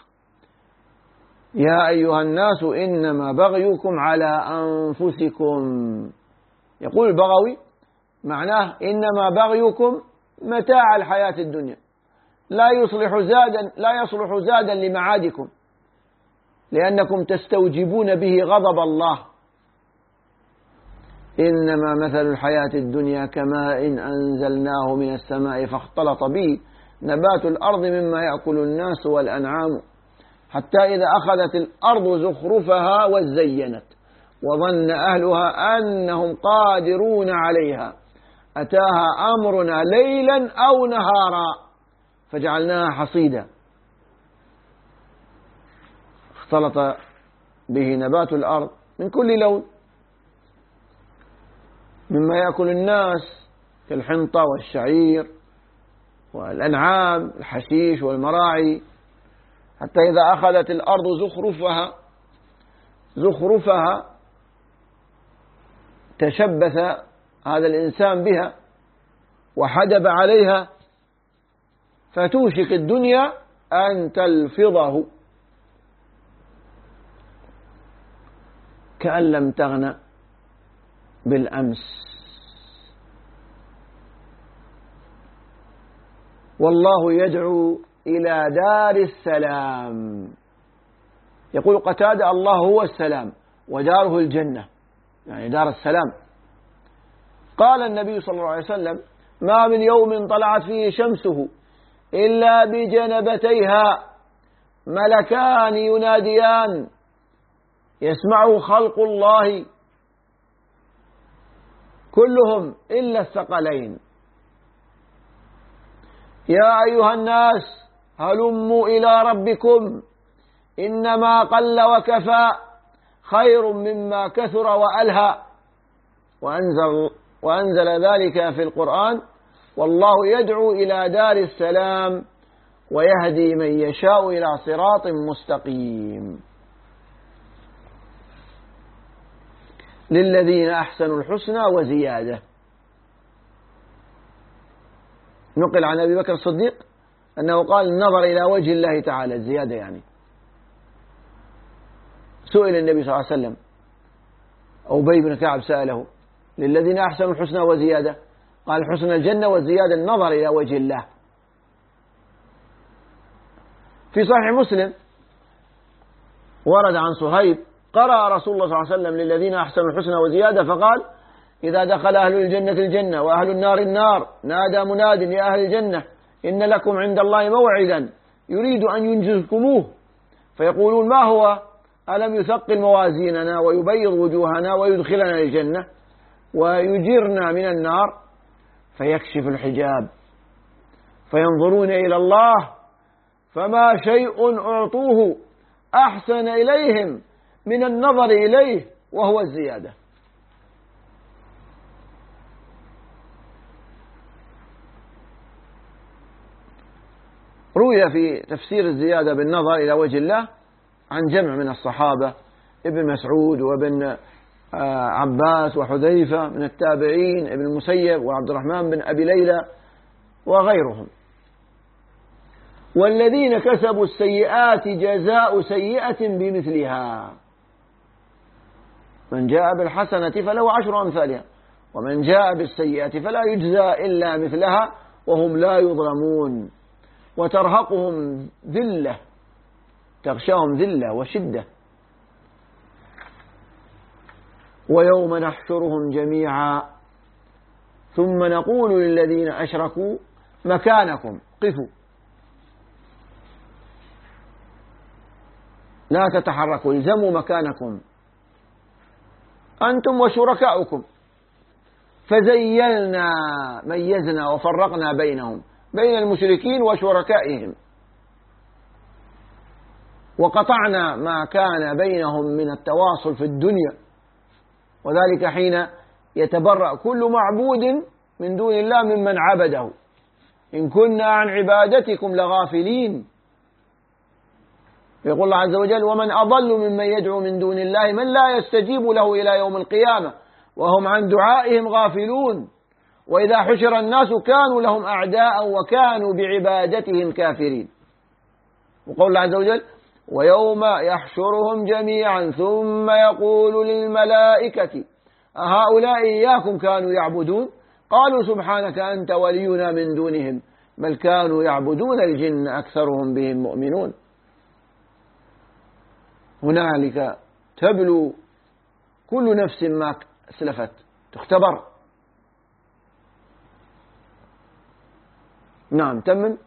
يا أيها الناس إنما بغيكم على أنفسكم. يقول البغوي معناه إنما بغيكم متاع الحياة الدنيا لا يصلح زادا لمعادكم، لأنكم تستوجبون به غضب الله. إنما مثل الحياة الدنيا كماء أنزلناه من السماء فاختلط به نبات الأرض مما يأكل الناس والأنعام حتى إذا أخذت الأرض زخرفها وزينت وظن أهلها أنهم قادرون عليها أتاها أمرنا ليلا أو نهارا فجعلناها حصيدا. اختلط به نبات الأرض من كل لون مما يأكل الناس كالحنطة والشعير والأنعام الحشيش والمراعي، حتى إذا أخذت الأرض زخرفها تشبث هذا الإنسان بها وحدب عليها فتوشك الدنيا أن تلفظه كأن لم تغن بالأمس. والله يدعو إلى دار السلام. يقول قتادة الله هو السلام وداره الجنة، يعني دار السلام. قال النبي صلى الله عليه وسلم ما من يوم طلعت فيه شمسه إلا بجنبتيها ملكان يناديان يسمعه خلق الله كلهم إلا الثقلين يا أيها الناس هلموا إلى ربكم إنما قل وكفى خير مما كثر وألهى. وأنزل ذلك في القرآن والله يدعو إلى دار السلام ويهدي من يشاء إلى صراط مستقيم. للذين أحسنوا الحسنى وزيادة. نقل عن أبي بكر الصديق أنه قال النظر إلى وجه الله تعالى الزيادة، يعني سئل النبي صلى الله عليه وسلم أبي بن كعب سأله للذين أحسنوا الحسنى وزيادة، قال حسن الجنة والزيادة النظر إلى وجه الله. في صحيح مسلم ورد عن صهيب قرأ رسول الله صلى الله عليه وسلم للذين أحسنوا الحسنى وزيادة فقال إذا دخل أهل الجنة الجنة وأهل النار النار نادى مناد يا أهل الجنة إن لكم عند الله موعدا يريد أن ينجزكموه فيقولون ما هو ألم يثقل موازيننا ويبيض وجوهنا ويدخلنا الجنة ويجرنا من النار، فيكشف الحجاب فينظرون إلى الله فما شيء أعطوه أحسن إليهم من النظر إليه وهو الزيادة. روي في تفسير الزيادة بالنظر إلى وجه الله عن جمع من الصحابة، ابن مسعود وابن عباس وحذيفة من التابعين، ابن المسيب وعبد الرحمن بن أبي ليلى وغيرهم. والذين كسبوا السيئات جزاء سيئة بمثلها، من جاء بالحسنة فله 10 أمثالها ومن جاء بالسيئة فلا يجزى إلا مثلها وهم لا يظلمون. وترهقهم ذلة، تغشاهم ذلة وشدة. ويوم نحشرهم جميعا ثم نقول للذين أشركوا مكانكم قفوا لا تتحركوا، الزموا مكانكم أنتم وشركاؤكم. فزيلنا، ميزنا وفرقنا بينهم، بين المشركين وشركائهم، وقطعنا ما كان بينهم من التواصل في الدنيا. وذلك حين يتبرأ كل معبود من دون الله ممن عبده، إن كنا عن عبادتكم لغافلين. يقول الله عز وجل: ومن أضل ممن يدعو من دون الله من لا يستجيب له إلى يوم القيامة وهم عن دعائهم غافلون. وإذا حشر الناس كانوا لهم أعداء وكانوا بعبادتهم كافرين. وقول الله عز وجل: ويوم يحشرهم جميعا ثم يقول للملائكة أهؤلاء إياكم كانوا يعبدون قالوا سبحانك أنت ولينا من دونهم بل كانوا يعبدون الجن أكثرهم بهم مؤمنون. هنالك تبلو كل نفس ما أسلفت، تختبر. نعم تمم.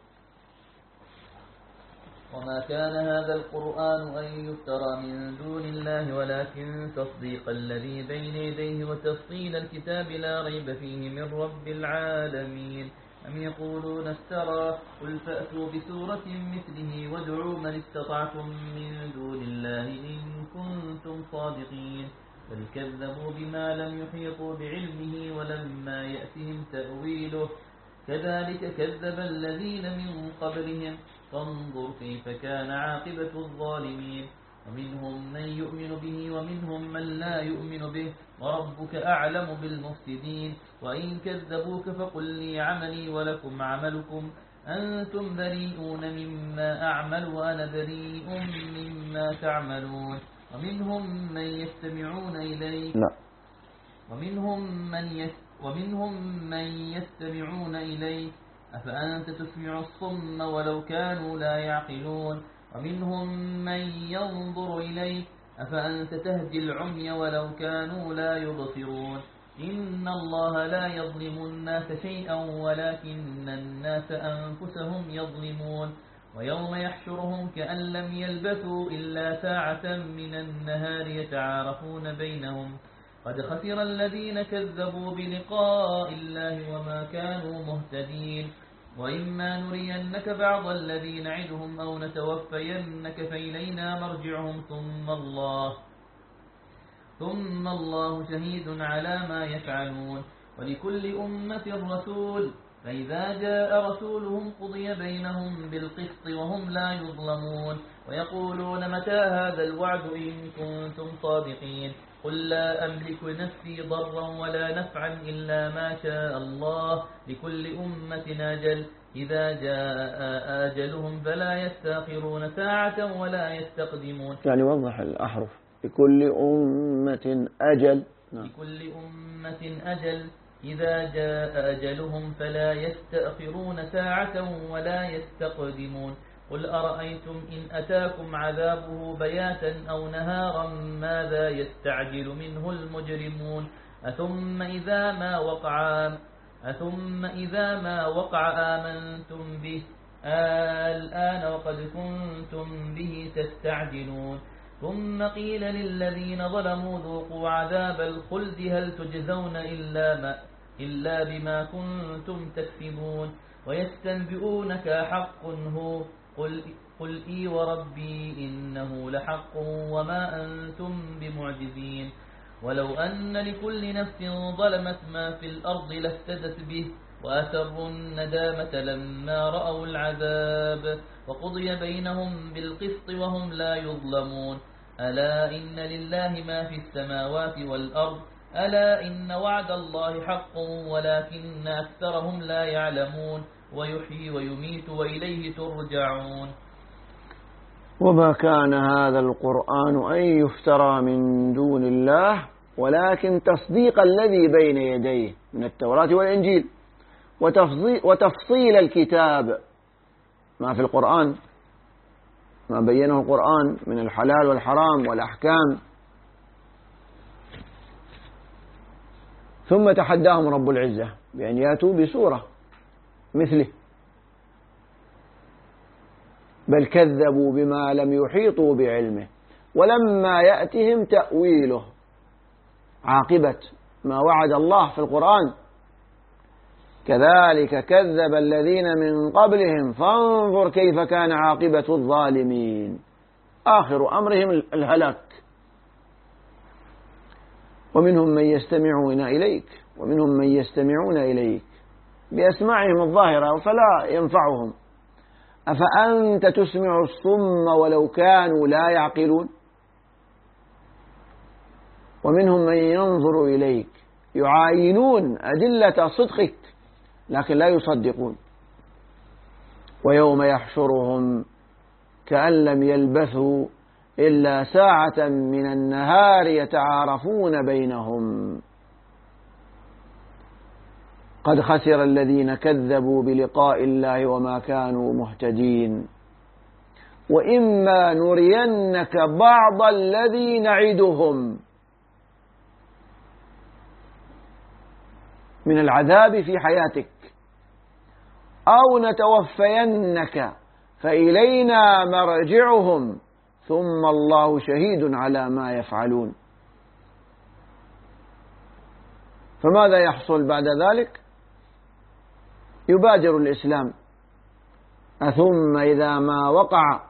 وما كان هذا القرآن أن يفترى من دون الله ولكن تصديق الذي بين يديه وتفصيل الكتاب لا ريب فيه من رب العالمين. أم يقولون افترى قل فأتوا بسورة مثله وادعوا من استطعتم من دون الله إن كنتم صادقين. بل كذبوا بما لم يحيطوا بعلمه ولما يأتهم تأويله كذلك كذب الذين من قبلهم فانظر كيف كان عاقبة الظالمين. ومنهم من يؤمن به ومنهم من لا يؤمن به وربك أعلم بالمفسدين. وإن كذبوك فقل لي عملي ولكم عملكم أنتم بريئون مما أعمل وأنا بريء مما تعملون. ومنهم من يستمعون إليك ومنهم من يستمعون إليك أفأنت تسمع الصم ولو كانوا لا يعقلون. ومنهم من ينظر إليك أفأنت تهدي العمي ولو كانوا لا يبصرون. إن الله لا يظلم الناس شيئا ولكن الناس أنفسهم يظلمون. ويوم يحشرهم كأن لم يلبثوا إلا ساعة من النهار يتعارفون بينهم قد خسر الذين كذبوا بلقاء الله وما كانوا مهتدين. وإما نرينك بعض الذي نعدهم أو نتوفينك فإلينا مرجعهم ثم الله شهيد على ما يفعلون. ولكل أمة رسول فإذا جاء رسولهم قضي بينهم بالقسط وهم لا يظلمون. ويقولون متى هذا الوعد إن كنتم صادقين. قل لا أملك نفسي ضرا ولا نفعا إلا ما شاء الله لكل أمة أجل إذا جاء آجلهم فلا يستأخرون ساعة ولا يستقدمون. يعني وضح الأحرف. لكل أمة أجل. لكل أمة أجل إذا جاء أجلهم فلا يستأخرون ساعة ولا يستقدمون. قل أرأيتم إن أتاكم عذابه بياتا أو نهارا ماذا يستعجل منه المجرمون. أثم إذا ما وقع آمنتم به الآن وقد كنتم به تستعجلون. ثم قيل للذين ظلموا ذوقوا عذاب الخلد هل تجزون إلا بما كنتم تكسبون. ويستنبئونك حق هو قل إي وربي إنه لحق وما أنتم بمعجزين. ولو أن لكل نفس ظلمت ما في الأرض لافتدت به وأسروا الندامة لما رأوا العذاب وقضي بينهم بالقسط وهم لا يظلمون ألا إن لله ما في السماوات والأرض ألا إن وعد الله حق ولكن أكثرهم لا يعلمون ويحيي ويميت وإليه ترجعون. وما كان هذا القرآن أن يفترى من دون الله ولكن تصديق الذي بين يديه من التوراة والإنجيل وتفصيل الكتاب، ما في القرآن ما بينه القرآن من الحلال والحرام والأحكام. ثم تحداهم رب العزة بأن يأتوا بسورة مثله، بل كذبوا بما لم يحيطوا بعلمه ولما يأتهم تأويله، عاقبة ما وعد الله في القرآن. كذلك كذب الذين من قبلهم فانظر كيف كان عاقبة الظالمين، آخر أمرهم الهلاك. ومنهم من يستمعون إليك ومنهم من يستمعون إليك بأسماعهم الظاهرة فلا ينفعهم، أفأنت تسمع الصم ولو كانوا لا يعقلون. ومنهم من ينظر إليك يعاينون أدلة صدقك لكن لا يصدقون. ويوم يحشرهم كأن لم يلبثوا إلا ساعة من النهار يتعارفون بينهم قد خسر الذين كذبوا بلقاء الله وما كانوا مهتدين. وإما نرينك بعض الذي نعدهم من العذاب في حياتك أو نتوفينك فإلينا مرجعهم ثم الله شهيد على ما يفعلون. فماذا يحصل بعد ذلك؟ يبادر الإسلام أثم إذا ما وقع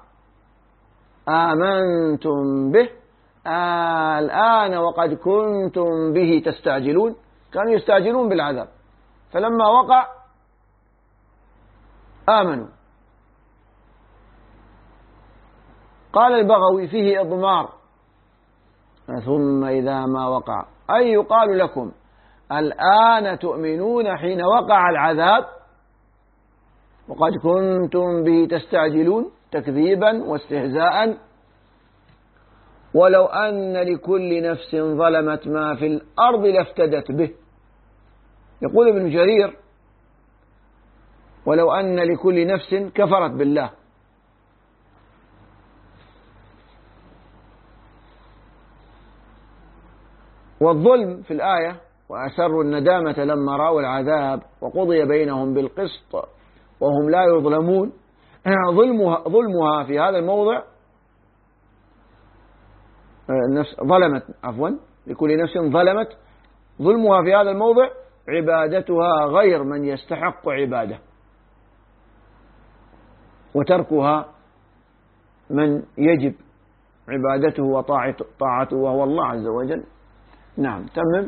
آمنتم به الآن وقد كنتم به تستعجلون. كانوا يستعجلون بالعذاب فلما وقع آمنوا. قال البغوي فيه إضمار ثم إذا ما وقع أي يقال لكم الآن تؤمنون حين وقع العذاب وقد كنتم به تستعجلون تكذيبا واستهزاء. ولو أن لكل نفس ظلمت ما في الأرض لافتدت به. يقول ابن جرير ولو أن لكل نفس كفرت بالله. والظلم في الآية وأسروا الندامة لما رأوا العذاب وقضي بينهم بالقسط وهم لا يظلمون. ظلمها في هذا الموضع لكل نفس ظلمت. ظلمها في هذا الموضع عبادتها غير من يستحق عباده وتركها من يجب عبادته وطاعته وهو الله عز وجل. نعم تمم.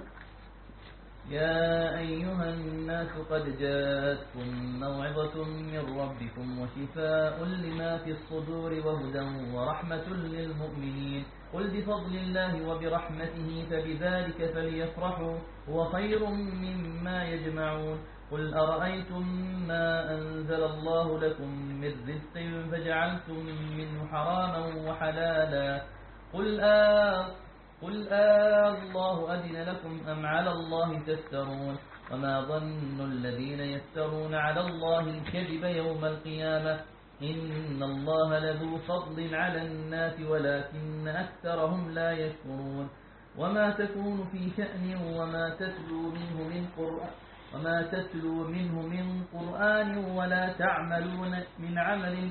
يا أيها الناس قد جاءتكم موعظة من ربكم وشفاء لما في الصدور وهدى ورحمة للمؤمنين. قل بفضل الله وبرحمته فبذلك فليفرحوا هو خير مما يجمعون. قل أرأيتم ما أنزل الله لكم من رزق فجعلتم منه حراما وحلالا قل الله أذن لكم أم على الله تفترون. وما ظن الذين يفترون على الله الكذب يوم القيامة إن الله لذو فضل على الناس ولكن أكثرهم لا يشكرون. وما تكون في شأن وما تتلو منه من قرآن ولا تعملون من عمل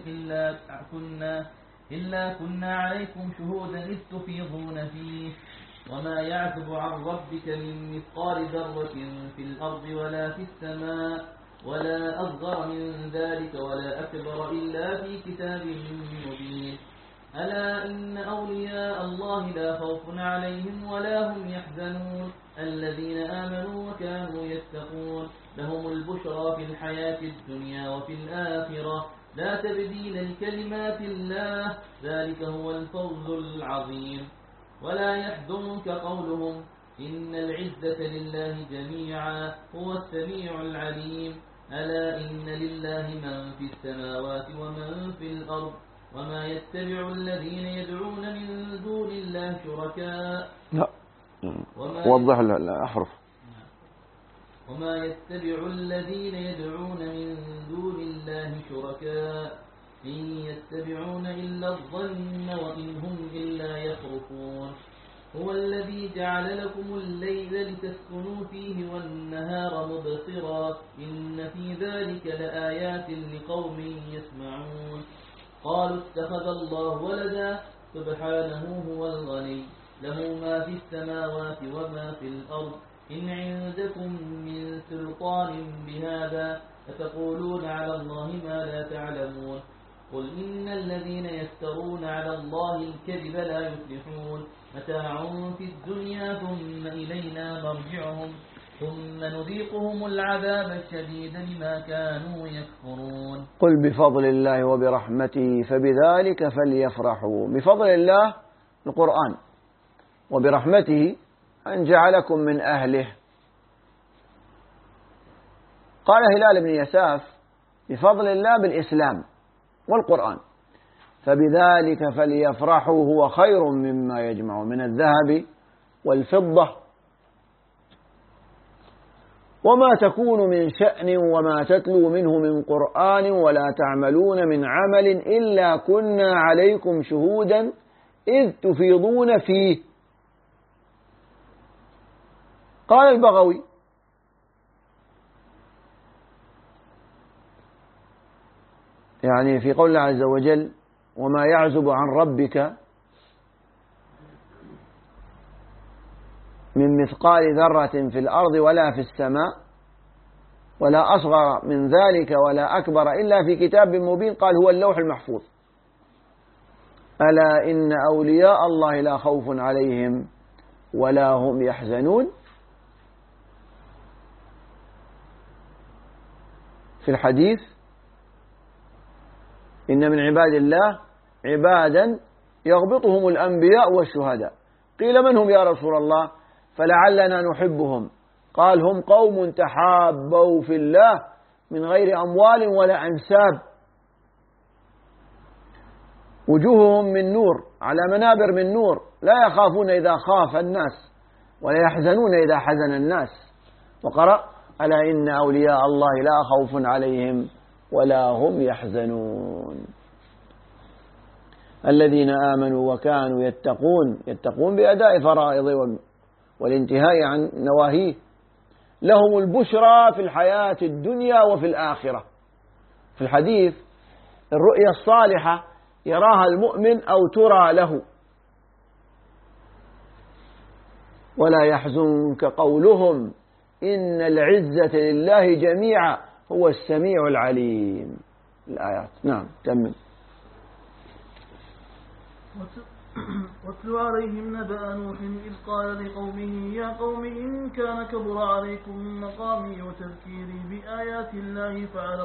إلا كنا عليكم شهودا إذ تفيضون فيه. وما يعزب عن ربك من مثقال ذرة في الأرض ولا في السماء ولا أصغر من ذلك ولا أكبر إلا في كتاب مبين. ألا إن أولياء الله لا خوف عليهم ولا هم يحزنون الذين آمنوا وكانوا يتقون لهم البشرى في الحياة الدنيا وفي الآخرة لا تبديل لكلمات الله ذلك هو الفوز العظيم ولا يحزنك قولهم إن العزة لله جميعا هو السميع العليم ألا إن لله من في السماوات ومن في الأرض وما يتبع الذين يدعون من دون الله شركاء لا وضح الأحرف وما يتبع الذين يدعون من دون الله شركاء إن يتبعون إلا الظن وإن هم إلا يخرفون هو الذي جعل لكم الليل لتسكنوا فيه والنهار مبصرا إن في ذلك لآيات لقوم يسمعون قالوا اتخذ الله ولدا سبحانه هو الغني له ما في السماوات وما في الأرض إن عندكم من سلطان بهذا فتقولون على الله ما لا تعلمون قل إن الذين يفترون على الله الكذب لا يفلحون متاع في الدنيا ثم إلينا مرجعهم ثم نذيقهم العذاب الشديد بما كانوا يكفرون قل بفضل الله وبرحمته فبذلك فليفرحوا. بفضل الله القرآن، وبرحمته أن جعلكم من أهله. قال هلال بن يساف بفضل الله بالإسلام والقرآن، فبذلك فليفرحوا هو خير مما يجمعون من الذهب والفضة وما تكون من شأن وما تتلو منه من قرآن ولا تعملون من عمل إلا كنا عليكم شهودا إذ تفيضون فيه. قال البغوي يعني في قول الله عز وجل وما يعزب عن ربك من مثقال ذرة في الأرض ولا في السماء ولا أصغر من ذلك ولا أكبر إلا في كتاب مبين. قال هو اللوح المحفوظ. ألا إن أولياء الله لا خوف عليهم ولا هم يحزنون. في الحديث إن من عباد الله عبادا يغبطهم الأنبياء والشهداء. قيل من هم يا رسول الله؟ فلعلنا نحبهم. قال هم قوم تحابوا في الله من غير أموال ولا أنساب وجوههم من نور على منابر من نور لا يخافون إذا خاف الناس ولا يحزنون إذا حزن الناس. وقرأ ألا إن أولياء الله لا خوف عليهم ولا هم يحزنون. الذين آمنوا وكانوا يتقون بأداء فرائض والانتهاء عن نواهيه لهم البشرى في الحياة الدنيا وفي الآخرة. في الحديث الرؤيا الصالحة يراها المؤمن أو ترى له. ولا يحزنك قولهم إن العزة لله جميعا هو السميع العليم. الآيات. نعم كمل. واتل عليهم نبأ نوح إذ قال لقومه يا قوم إن كان كبر عليكم مقامي وتذكيري بآيات الله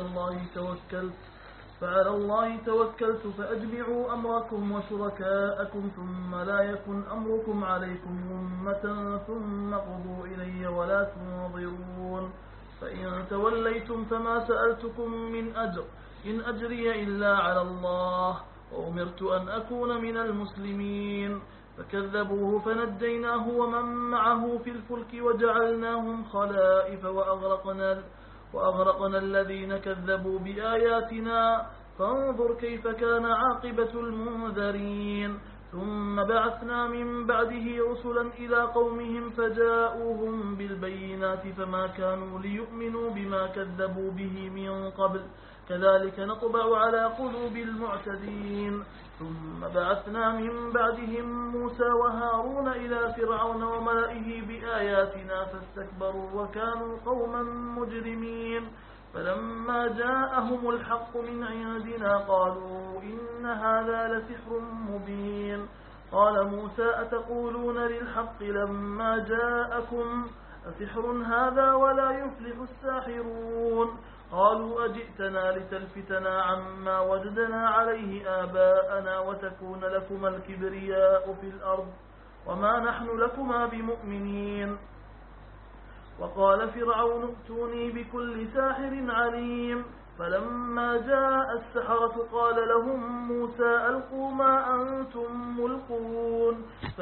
فعلى الله توكلت فأجمعوا أمركم وشركاءكم ثم لا يكن أمركم عليكم غمة ثم قضوا إلي ولا تنظرون فإن توليتم فما سألتكم من أجر إن أجري إلا على الله وأمرت أن أكون من المسلمين فكذبوه فنجيناه ومن معه في الفلك وجعلناهم خلائف وأغرقنا الذين كذبوا بآياتنا فانظر كيف كان عاقبة المنذرين ثم بعثنا من بعده رسلا إلى قومهم فجاءوهم بالبينات فما كانوا ليؤمنوا بما كذبوا به من قبل كذلك نطبع على قلوب المعتدين ثم بعثنا من بعدهم موسى وهارون إلى فرعون وملئه بآياتنا فاستكبروا وكانوا قوما مجرمين فلما جاءهم الحق من عندنا قالوا إن هذا لسحر مبين. قال موسى أتقولون للحق لما جاءكم أسحر هذا ولا يفلح الساحرون. قالوا أجئتنا لتلفتنا عما وجدنا عليه آباءنا وتكون لكما الكبرياء في الأرض وما نحن لكما بمؤمنين. وقال فرعون ائتوني بكل ساحر عليم. فلما جاء السحرة قال لهم موسى ألقوا ما أنتم ملقون.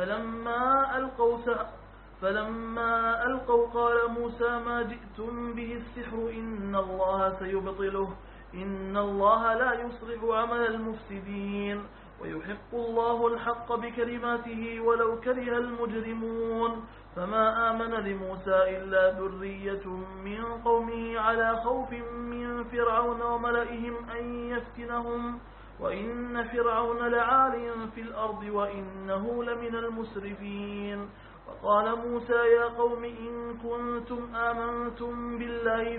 فلما ألقوا قال موسى ما جئتم به السحر إن الله سيبطله إن الله لا يصلح عمل المفسدين ويحق الله الحق بكلماته ولو كره المجرمون. فما آمن لموسى إلا ذرية من قومه على خوف من فرعون وملئهم أن يفتنهم وإن فرعون لعال في الأرض وإنه لمن المسرفين. وقال موسى يا قوم إن كنتم آمنتم بالله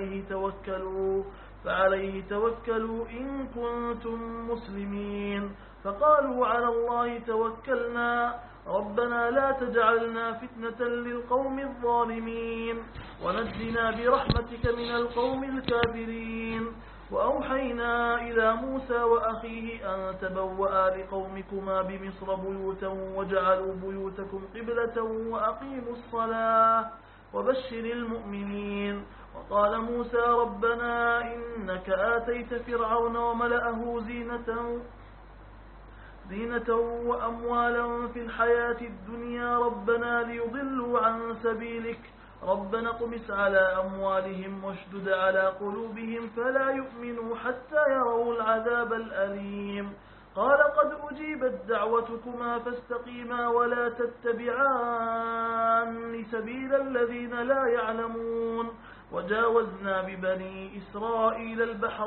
فعليه توكلوا إن كنتم مسلمين. فقالوا على الله توكلنا ربنا لا تجعلنا فتنة للقوم الظالمين ونجنا برحمتك من القوم الكافرين. وأوحينا إلى موسى وأخيه أن تبوأ لقومكما بمصر بيوتا وجعلوا بيوتكم قبلة وأقيموا الصلاة وبشر المؤمنين. وقال موسى ربنا إنك آتيت فرعون وملأه زينة وأموالا في الحياة الدنيا ربنا ليضلوا عن سبيلك ربنا اطمس على أموالهم واشدد على قلوبهم فلا يؤمنوا حتى يروا العذاب الأليم. قال قد أجيبت دعوتكما فاستقيما ولا تتبعان سبيل الذين لا يعلمون. وجاوزنا ببني إسرائيل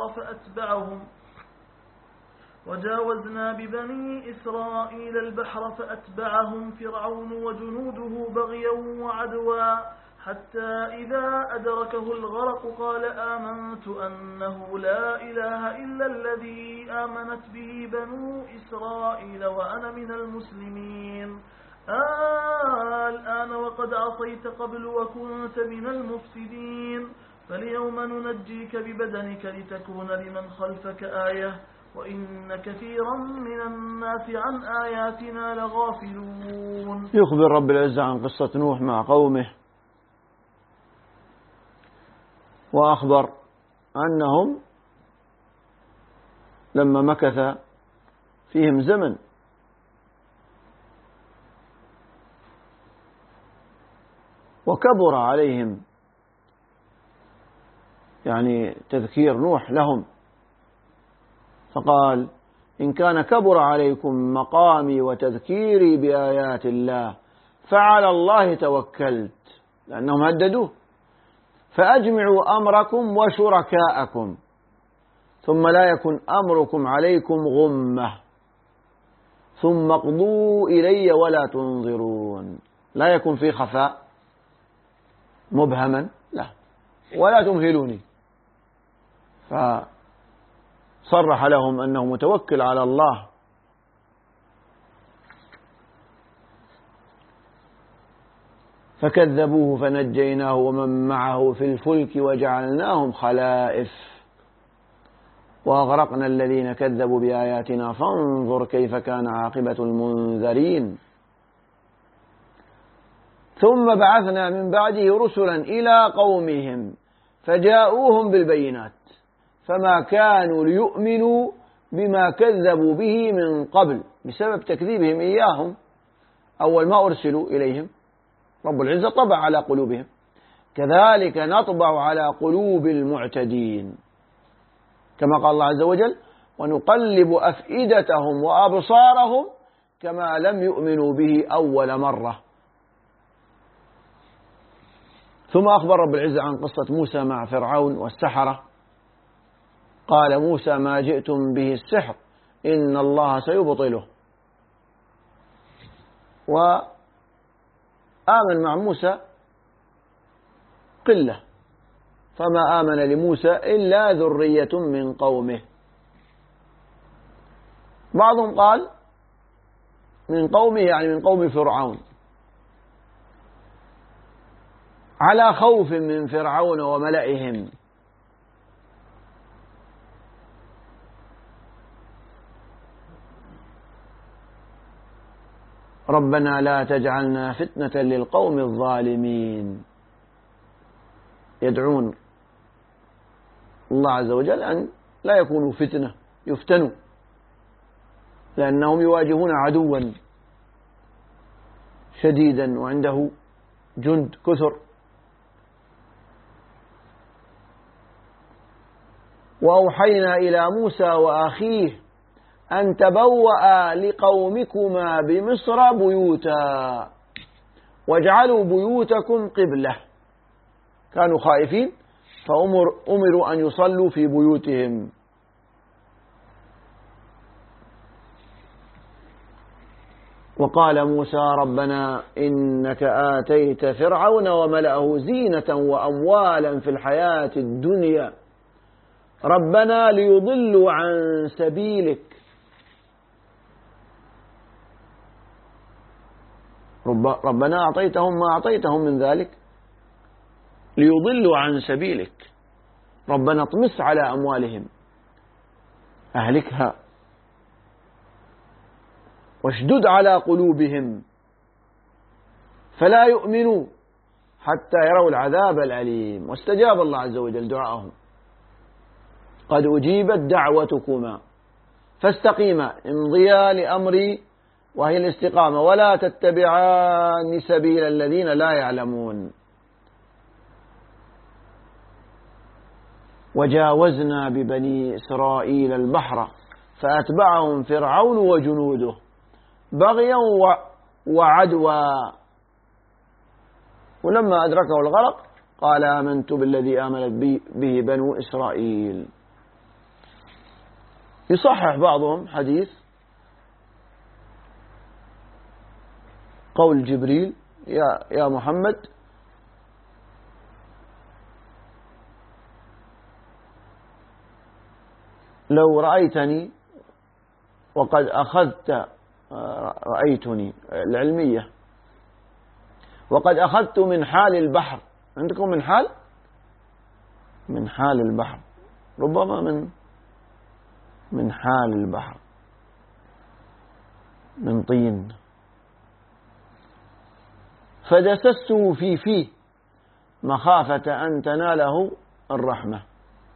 البحر فأتبعهم فرعون وجنوده بغيا وعدوا حتى إذا أدركه الغرق قال آمنت أنه لا إله إلا الذي آمنت به بنو إسرائيل وأنا من المسلمين. الآن وقد عصيت قبل وكنت من المفسدين فاليوم ننجيك ببدنك لتكون لمن خلفك آية وإن كثيرا من الناس عن آياتنا لغافلون. يخبر رب العزة عن قصة نوح مع قومه وأخبر أنهم لما مكث فيهم زمن وكبر عليهم يعني تذكير نوح لهم فقال إن كان كبر عليكم مقامي وتذكيري بآيات الله فعلى الله توكلت لأنهم هددوه فأجمعوا أمركم وشركاءكم ثم لا يكن أمركم عليكم غمة ثم اقضوا إلي ولا تنظرون. لا يكن في خفاء مبهما لا ولا تمهلوني. فصرح لهم أنه متوكل على الله فكذبوه فنجيناه ومن معه في الفلك وجعلناهم خلائف وأغرقنا الذين كذبوا بآياتنا فانظر كيف كان عاقبة المنذرين. ثم بعثنا من بعده رسلا إلى قومهم فجاءوهم بالبينات فما كانوا ليؤمنوا بما كذبوا به من قبل بسبب تكذيبهم إياهم أول ما أرسلوا إليهم. رب العزة طبع على قلوبهم كذلك نطبع على قلوب المعتدين كما قال الله عز وجل ونقلب أفئدتهم وأبصارهم كما لم يؤمنوا به أول مرة. ثم أخبر رب العزة عن قصة موسى مع فرعون والسحرة قال موسى ما جئتم به السحر إن الله سيبطله. وآمن مع موسى قلة فما آمن لموسى إلا ذرية من قومه. بعضهم قال من قومه يعني من قوم فرعون، على خوف من فرعون وملئهم. ربنا لا تجعلنا فتنة للقوم الظالمين. يدعون الله عز وجل أن لا يكونوا فتنة، يفتنوا، لأنهم يواجهون عدوا شديدا وعنده جند كثر. وأوحينا إلى موسى وأخيه أن تبوأ لقومكما بمصر بيوتا واجعلوا بيوتكم قبلة. كانوا خائفين فأمروا أن يصلوا في بيوتهم. وقال موسى ربنا إنك آتيت فرعون وملأه زينة وأموالا في الحياة الدنيا ربنا ليضلوا عن سبيلك. ربنا أعطيتهم ما أعطيتهم من ذلك ليضلوا عن سبيلك. ربنا اطمس على أموالهم، أهلكها، واشدد على قلوبهم فلا يؤمنوا حتى يروا العذاب الأليم. واستجاب الله عز وجل دعاءهم. قد أجيبت دعوتكما فاستقيما، امضيا لأمري وهي الاستقامة، ولا تتبعان سبيل الذين لا يعلمون. وجاوزنا ببني إسرائيل البحر فأتبعهم فرعون وجنوده بغيا وعدوا ولما أدركه الغرق قال آمنت بالذي آمنت به بنو إسرائيل. يصحح بعضهم حديث قول جبريل يا محمد لو رأيتني وقد أخذت، رأيتني العلمية، وقد أخذت من حال البحر. عندكم من حال البحر، ربما من حال البحر، من طين، فدسسته في فيه مخافة أن تناله الرحمة.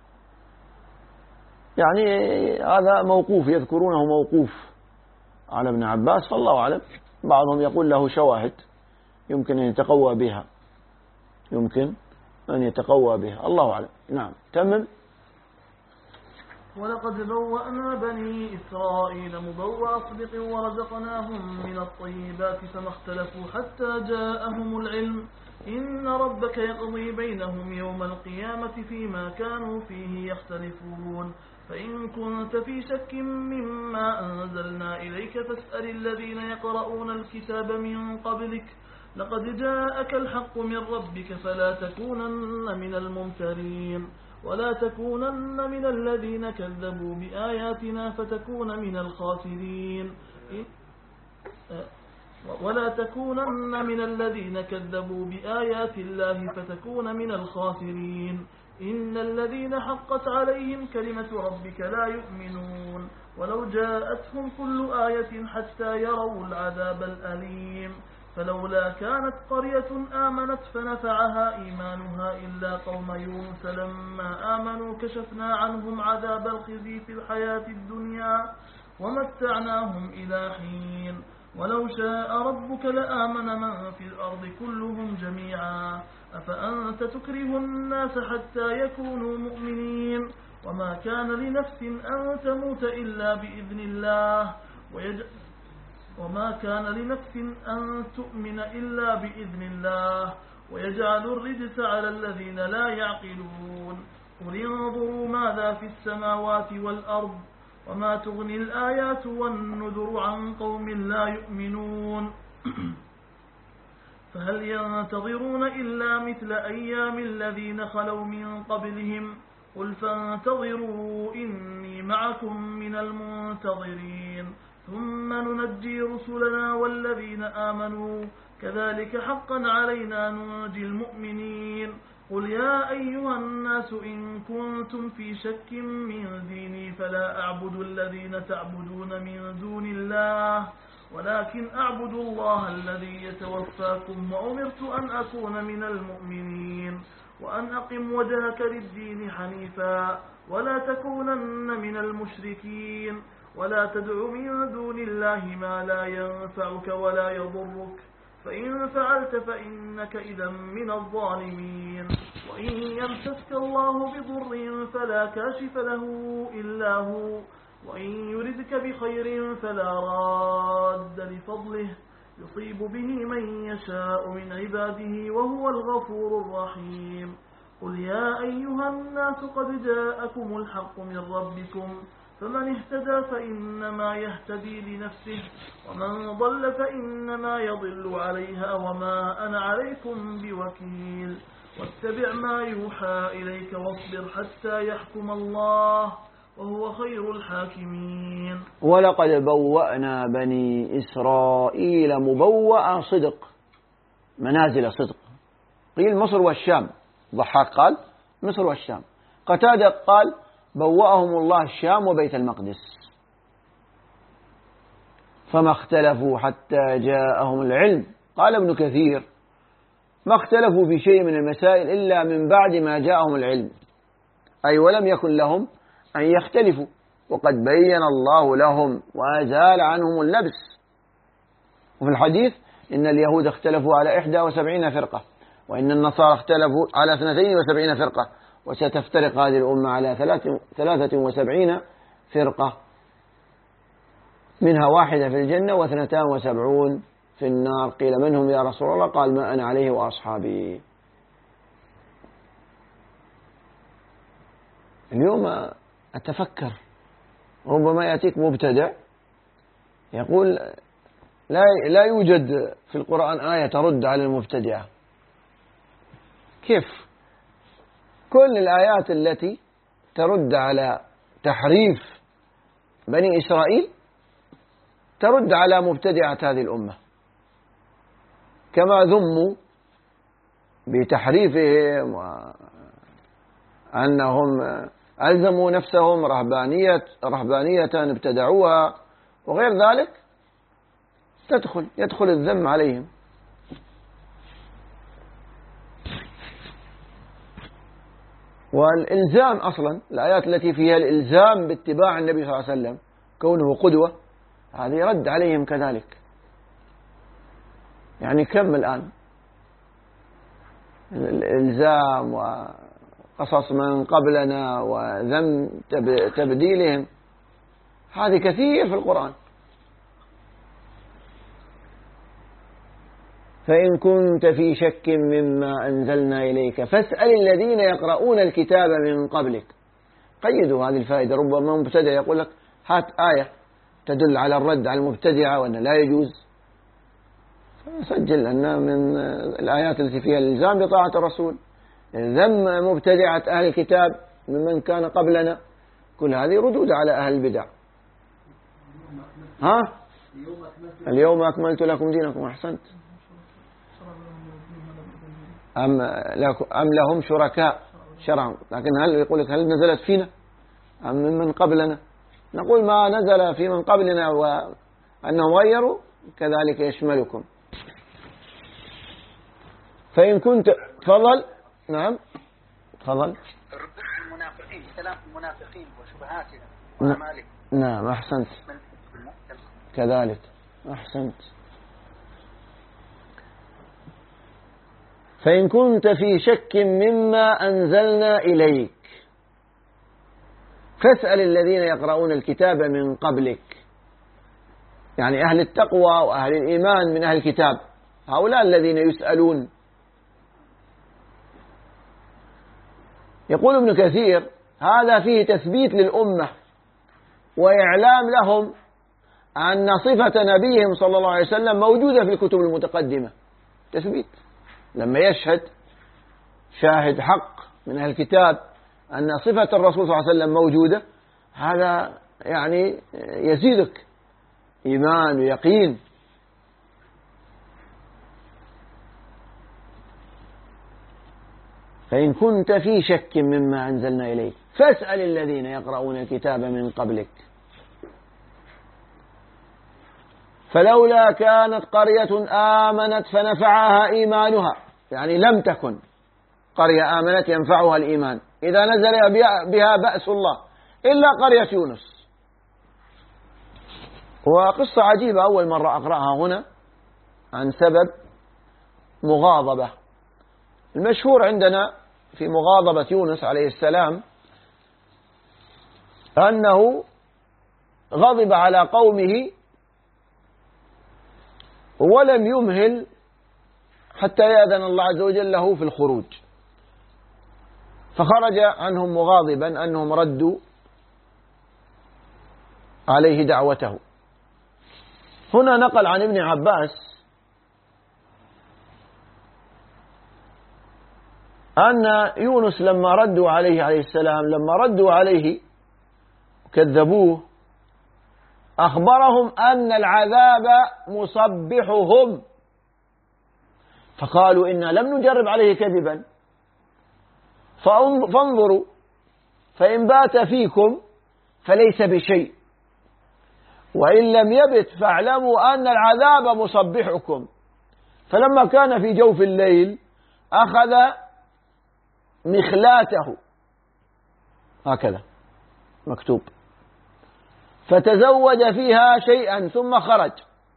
يعني هذا موقوف، يذكرونه موقوف على ابن عباس، فالله أعلم. بعضهم يقول له شواهد يمكن أن يتقوى بها، الله أعلم. نعم، تمم. ولقد بوأنا بني إسرائيل مبوأ صدق ورزقناهم من الطيبات فما اختلفوا حتى جاءهم العلم إن ربك يقضي بينهم يوم القيامة فيما كانوا فيه يختلفون. فإن كنت في شك مما أنزلنا إليك فاسأل الذين يقرؤون الكتاب من قبلك لقد جاءك الحق من ربك فلا تكونن من الممترين ولا تكونن من الذين كذبوا بآياتنا فتكون من الخاسرين. ولا تكونن من الذين كذبوا بآيات الله فتكون من الخاسرين. إن الذين حقت عليهم كلمة ربك لا يؤمنون ولو جاءتهم كل آية حتى يروا العذاب الأليم. فلولا كانت قرية آمنت فنفعها إيمانها إلا قوم يونس لما آمنوا كشفنا عنهم عذاب الخزي في الحياة الدنيا ومتعناهم إلى حين. ولو شاء ربك لآمن من في الأرض كلهم جميعا أفأنت تكره الناس حتى يكونوا مؤمنين. وما كان لنفس أن تموت إلا بإذن الله وما كان لنفس أن تؤمن إلا بإذن الله ويجعل الرجس على الذين لا يعقلون. قل انظروا ماذا في السماوات والأرض وما تغني الآيات والنذر عن قوم لا يؤمنون. فهل ينتظرون إلا مثل أيام الذين خلوا من قبلهم قل فانتظروا إني معكم من المنتظرين ثم ننجي رسلنا والذين آمنوا كذلك حقا علينا ننجي المؤمنين قل يا أيها الناس إن كنتم في شك من ديني فلا أعبد الذين تعبدون من دون الله ولكن أعبد الله الذي يتوفاكم وأمرت أن أكون من المؤمنين وأن أقم وجهك للدين حنيفا ولا تكونن من المشركين ولا تدع من دون الله ما لا ينفعك ولا يضرك فإن فعلت فإنك إذا من الظالمين وإن يمسسك الله بضر فلا كاشف له إلا هو وإن يردك بخير فلا راد لفضله يصيب به من يشاء من عباده وهو الغفور الرحيم قل يا أيها الناس قد جاءكم الحق من ربكم فمن اهتدى فإنما يهتدي لنفسه ومن ضل فإنما يضل عليها وما أنا عليكم بوكيل واتبع ما يوحى إليك واصبر حتى يحكم الله وهو خير الحاكمين. ولقد بوأنا بني إسرائيل مبوأ صدق، منازل صدق. قيل مصر والشام، ضحاك قال مصر والشام، قتادة قال بوأهم الله الشام وبيت المقدس، فما اختلفوا حتى جاءهم العلم. قال ابن كثير ما اختلفوا في شيء من المسائل إلا من بعد ما جاءهم العلم، أي ولم يكن لهم أن يختلفوا، وقد بين الله لهم وأزال عنهم اللبس. وفي الحديث إن اليهود اختلفوا على 71 فرقة، وإن النصارى اختلفوا على 72 فرقة، وستفترق هذه الأمة على 73 فرقة، منها واحدة في الجنة و72 في النار. قيل منهم يا رسول الله؟ قال ما أنا عليه وأصحابي. اليوم أتفكر ربما يأتيك مبتدع يقول لا يوجد في القرآن آية ترد على المبتدعة. كيف؟ كل الآيات التي ترد على تحريف بني إسرائيل ترد على مبتدعة هذه الأمة، كما ذموا بتحريفهم وأنهم ألزموا نفسهم رهبانية ابتدعوها وغير ذلك، يدخل الذم عليهم. والإلزام أصلا، الآيات التي فيها الإلزام باتباع النبي صلى الله عليه وسلم كونه قدوة، هذه رد عليهم كذلك. يعني كم الآن الإلزام وقصص من قبلنا وذم تبديلهم، هذه كثير في القرآن. فإن كنت في شك مما أنزلنا إليك فاسأل الذين يقرؤون الكتاب من قبلك. قيدوا هذه الفائدة. ربما مبتدع يقول لك هات آية تدل على الرد على المبتدعة وأن لا يجوز، سجل أن من الآيات التي فيها الإلزام بطاعة الرسول، ذم مبتدعة أهل الكتاب ممن كان قبلنا، كل هذه ردود على أهل البدع. اليوم أكملت لكم دينكم. أحسنت. أم لهم شركاء شرعوا، لكن هل نزلت فينا أم من قبلنا؟ نقول ما نزل في من قبلنا وأنهم غيروا كذلك يشملكم. فإن كنت تفضل. نعم تفضل. المنافقين، كلام المنافقين وشبهاتهم وأعمالهم. نعم أحسنت كذلك. أحسنت. فإن كنت في شك مما أنزلنا إليك فاسأل الذين يقرؤون الكتاب من قبلك، يعني أهل التقوى وأهل الإيمان من أهل الكتاب، هؤلاء الذين يسألون. يقول ابن كثير هذا فيه تثبيت للأمة وإعلام لهم أن صفة نبيهم صلى الله عليه وسلم موجودة في الكتب المتقدمة، تثبيت. لما يشهد شاهد حق من أهل الكتاب أن صفة الرسول صلى الله عليه وسلم موجودة، هذا يعني يزيدك إيمان ويقين. فإن كنت في شك مما أنزلنا إليك فاسأل الذين يقرؤون الكتاب من قبلك. فلولا كانت قرية آمنت فنفعها إيمانها، يعني لم تكن قرية آمنت ينفعها الإيمان إذا نزل بها بأس الله إلا قرية يونس. وقصة عجيبة أول مرة أقرأها هنا عن سبب مغاضبة. المشهور عندنا في مغاضبة يونس عليه السلام أنه غضب على قومه ولم يمهل حتى يأذن الله عز وجل له في الخروج، فخرج عنهم مغاضبا أنهم ردوا عليه دعوته. هنا نقل عن ابن عباس أن يونس لما ردوا عليه عليه السلام، لما ردوا عليه كذبوه، أخبرهم أن العذاب مصبحهم، فقالوا إنا لم نجرب عليه كذبا فانظروا فإن بات فيكم فليس بشيء وإن لم يبت فاعلموا أن العذاب مصبحكم. فلما كان في جوف الليل أخذ مخلاته، هكذا مكتوب، فتزوج فيها شيئا ثم خرج،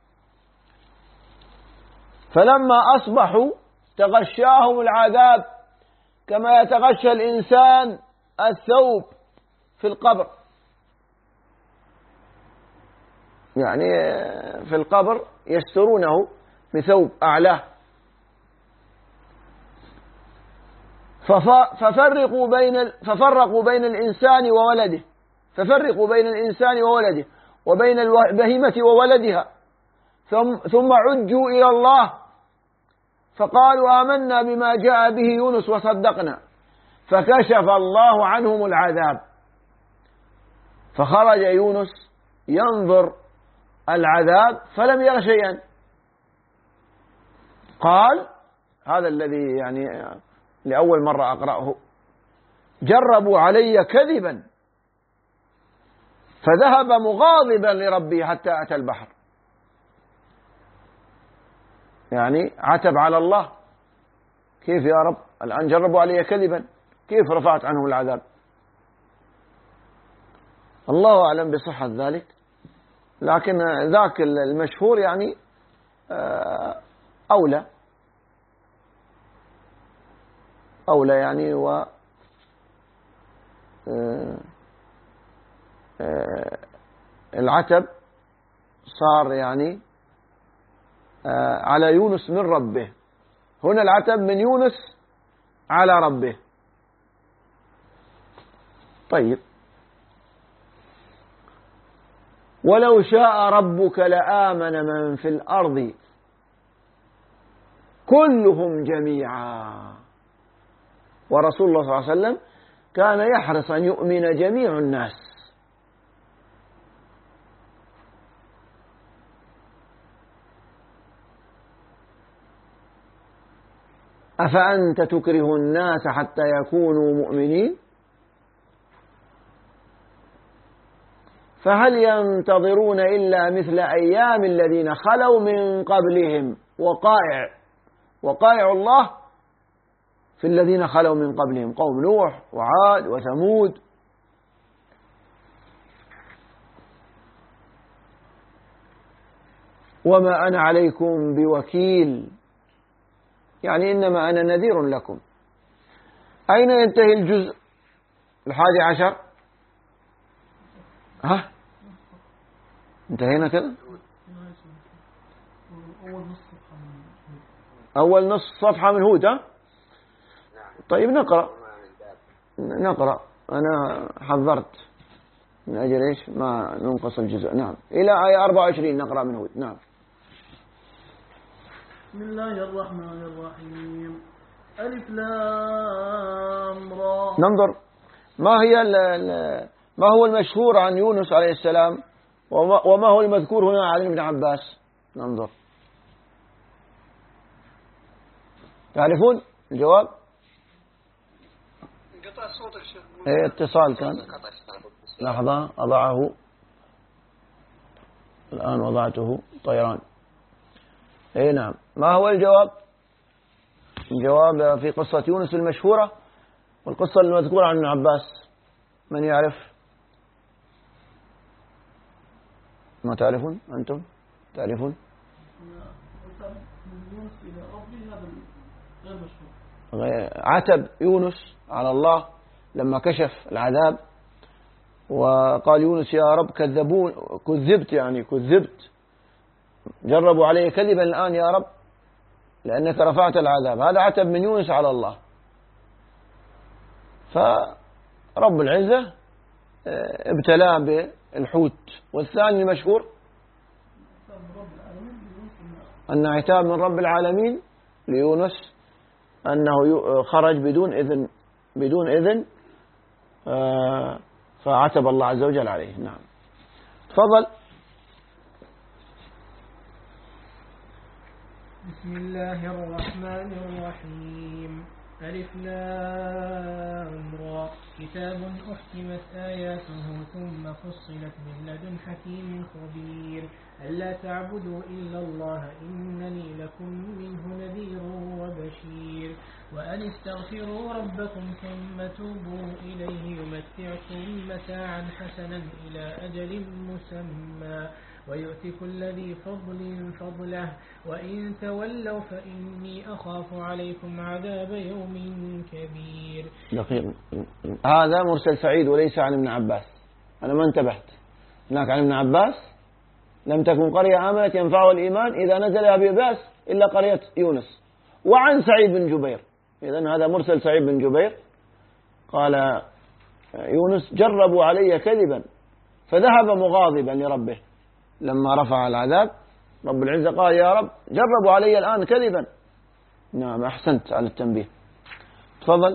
فلما أصبحوا تغشاهم العذاب كما يتغشى الإنسان الثوب في القبر، يعني في القبر يسترونه بثوب أعلاه. ففرقوا بين الإنسان وولده، ففرقوا بين الإنسان وولده وبين البهيمة وولدها، ثم عجوا إلى الله فقالوا آمنا بما جاء به يونس وصدقنا، فكشف الله عنهم العذاب، فخرج يونس ينظر العذاب فلم ير شيئا. قال هذا الذي يعني لأول مرة أقرأه: جربوا علي كذبا فذهب مغاضبا لربي حتى أتى البحر، يعني عتب على الله، كيف يا رب الآن جربوا علي كذبا، كيف رفعت عنهم العذاب؟ الله أعلم بصحة ذلك، لكن ذاك المشهور يعني أولى يعني، و العتب صار يعني على يونس من ربه، هنا العتب من يونس على ربه. طيب، ولو شاء ربك لآمن من في الأرض كلهم جميعا، ورسول الله صلى الله عليه وسلم كان يحرص أن يؤمن جميع الناس. أفأنت تكره الناس حتى يكونوا مؤمنين؟ فهل ينتظرون إلا مثل أيام الذين خلوا من قبلهم؟ وقائع الله في الذين خلوا من قبلهم، قوم نوح وعاد وثمود. وما أنا عليكم بوكيل، يعني إنما أنا نذير لكم. أين ينتهي الجزء 11؟ انتهينا كده؟ أول نص صفحة من هود. طيب نقرأ، أنا حذرت من أجل إيش ما ننقص الجزء. نعم، إلى آية 24 نقرأ من هود. نعم. بسم الله الرحمن الرحيم. ألف لام را. ننظر ما هو المشهور عن يونس عليه السلام وما هو المذكور هنا عن ابن عباس. ننظر. تعرفون الجواب؟ انقطع صوت الشيخ. اتصال كان. لحظة أضعه الآن، وضعته طيران. نعم. ما هو الجواب؟ الجواب في قصة يونس المشهورة والقصة المذكورة عن ابن عباس. من يعرف؟ ما تعرفون أنتم؟ تعرفون؟ عتب يونس على الله لما كشف العذاب، وقال يونس يا رب كذبت جربوا علي كذبا الآن يا رب لأنك رفعت العذاب. هذا عتب من يونس على الله، فرب العزة ابتلاه بالحوت. والثاني المشهور أن عتاب من رب العالمين ليونس أنه خرج بدون إذن فعتب الله عز وجل عليه. نعم. تفضل. بسم الله الرحمن الرحيم. ألف لام را. كتاب أحكمت آياته ثم فصلت من لدن حكيم خبير. ألا تعبدوا إلا الله إنني لكم منه نذير وبشير. وأن استغفروا ربكم ثم توبوا إليه يمتعكم متاعا حسنا إلى أجل مسمى ويؤتي كل ذي فضل فضله وإن تولوا فإني أخاف عليكم عذاب يوم كبير. دقيق. هذا مرسل سعيد وليس عن ابن عباس. أنا ما انتبهت. هناك عن ابن عباس لم تكن قرية آمنت ينفعها الإيمان إذا نزل بباس إلا قرية يونس. وعن سعيد بن جبير. إذن هذا مرسل سعيد بن جبير قال يونس جربوا علي كذبا فذهب مغاضبا لربه لما رفع العذاب. رب العزة قال يا رب جربوا علي الآن كذبا. نعم. أحسنت على التنبيه. تفضل.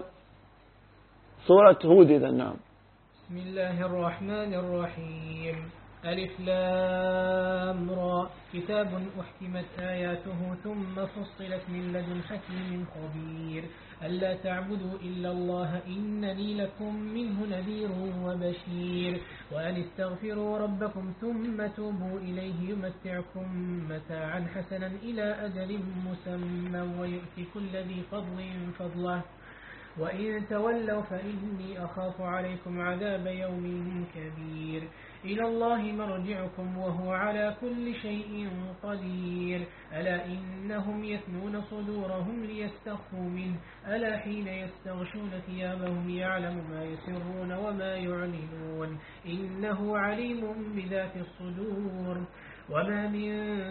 سورة هود. إذن نعم. بسم الله الرحمن الرحيم. ألف لام را. كتاب أحكمت آياته ثم فصلت من لدن حكيم خبير. ألا تعبدوا إلا الله إنني لكم منه نذير وبشير. وأن استغفروا ربكم ثم توبوا إليه يمتعكم متاعا حسنا إلى أجل مسمى ويؤتي كل ذي فضل فضله وإن تولوا فإني أخاف عليكم عذاب يوم كبير. إلى الله مرجعكم وهو على كل شيء قدير. ألا إنهم يثنون صدورهم ليستخفوا منه ألا حين يستغشون ثيابهم يعلم ما يسرون وما يعلنون إنه عليم بذات الصدور. وما من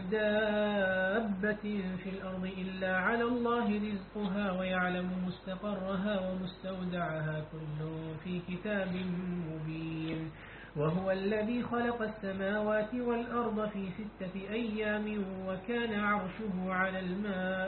دابة في الأرض إلا على الله رزقها ويعلم مستقرها ومستودعها كل في كتاب مبين. وهو الذي خلق السماوات والأرض في 6 أيام وكان عرشه على الماء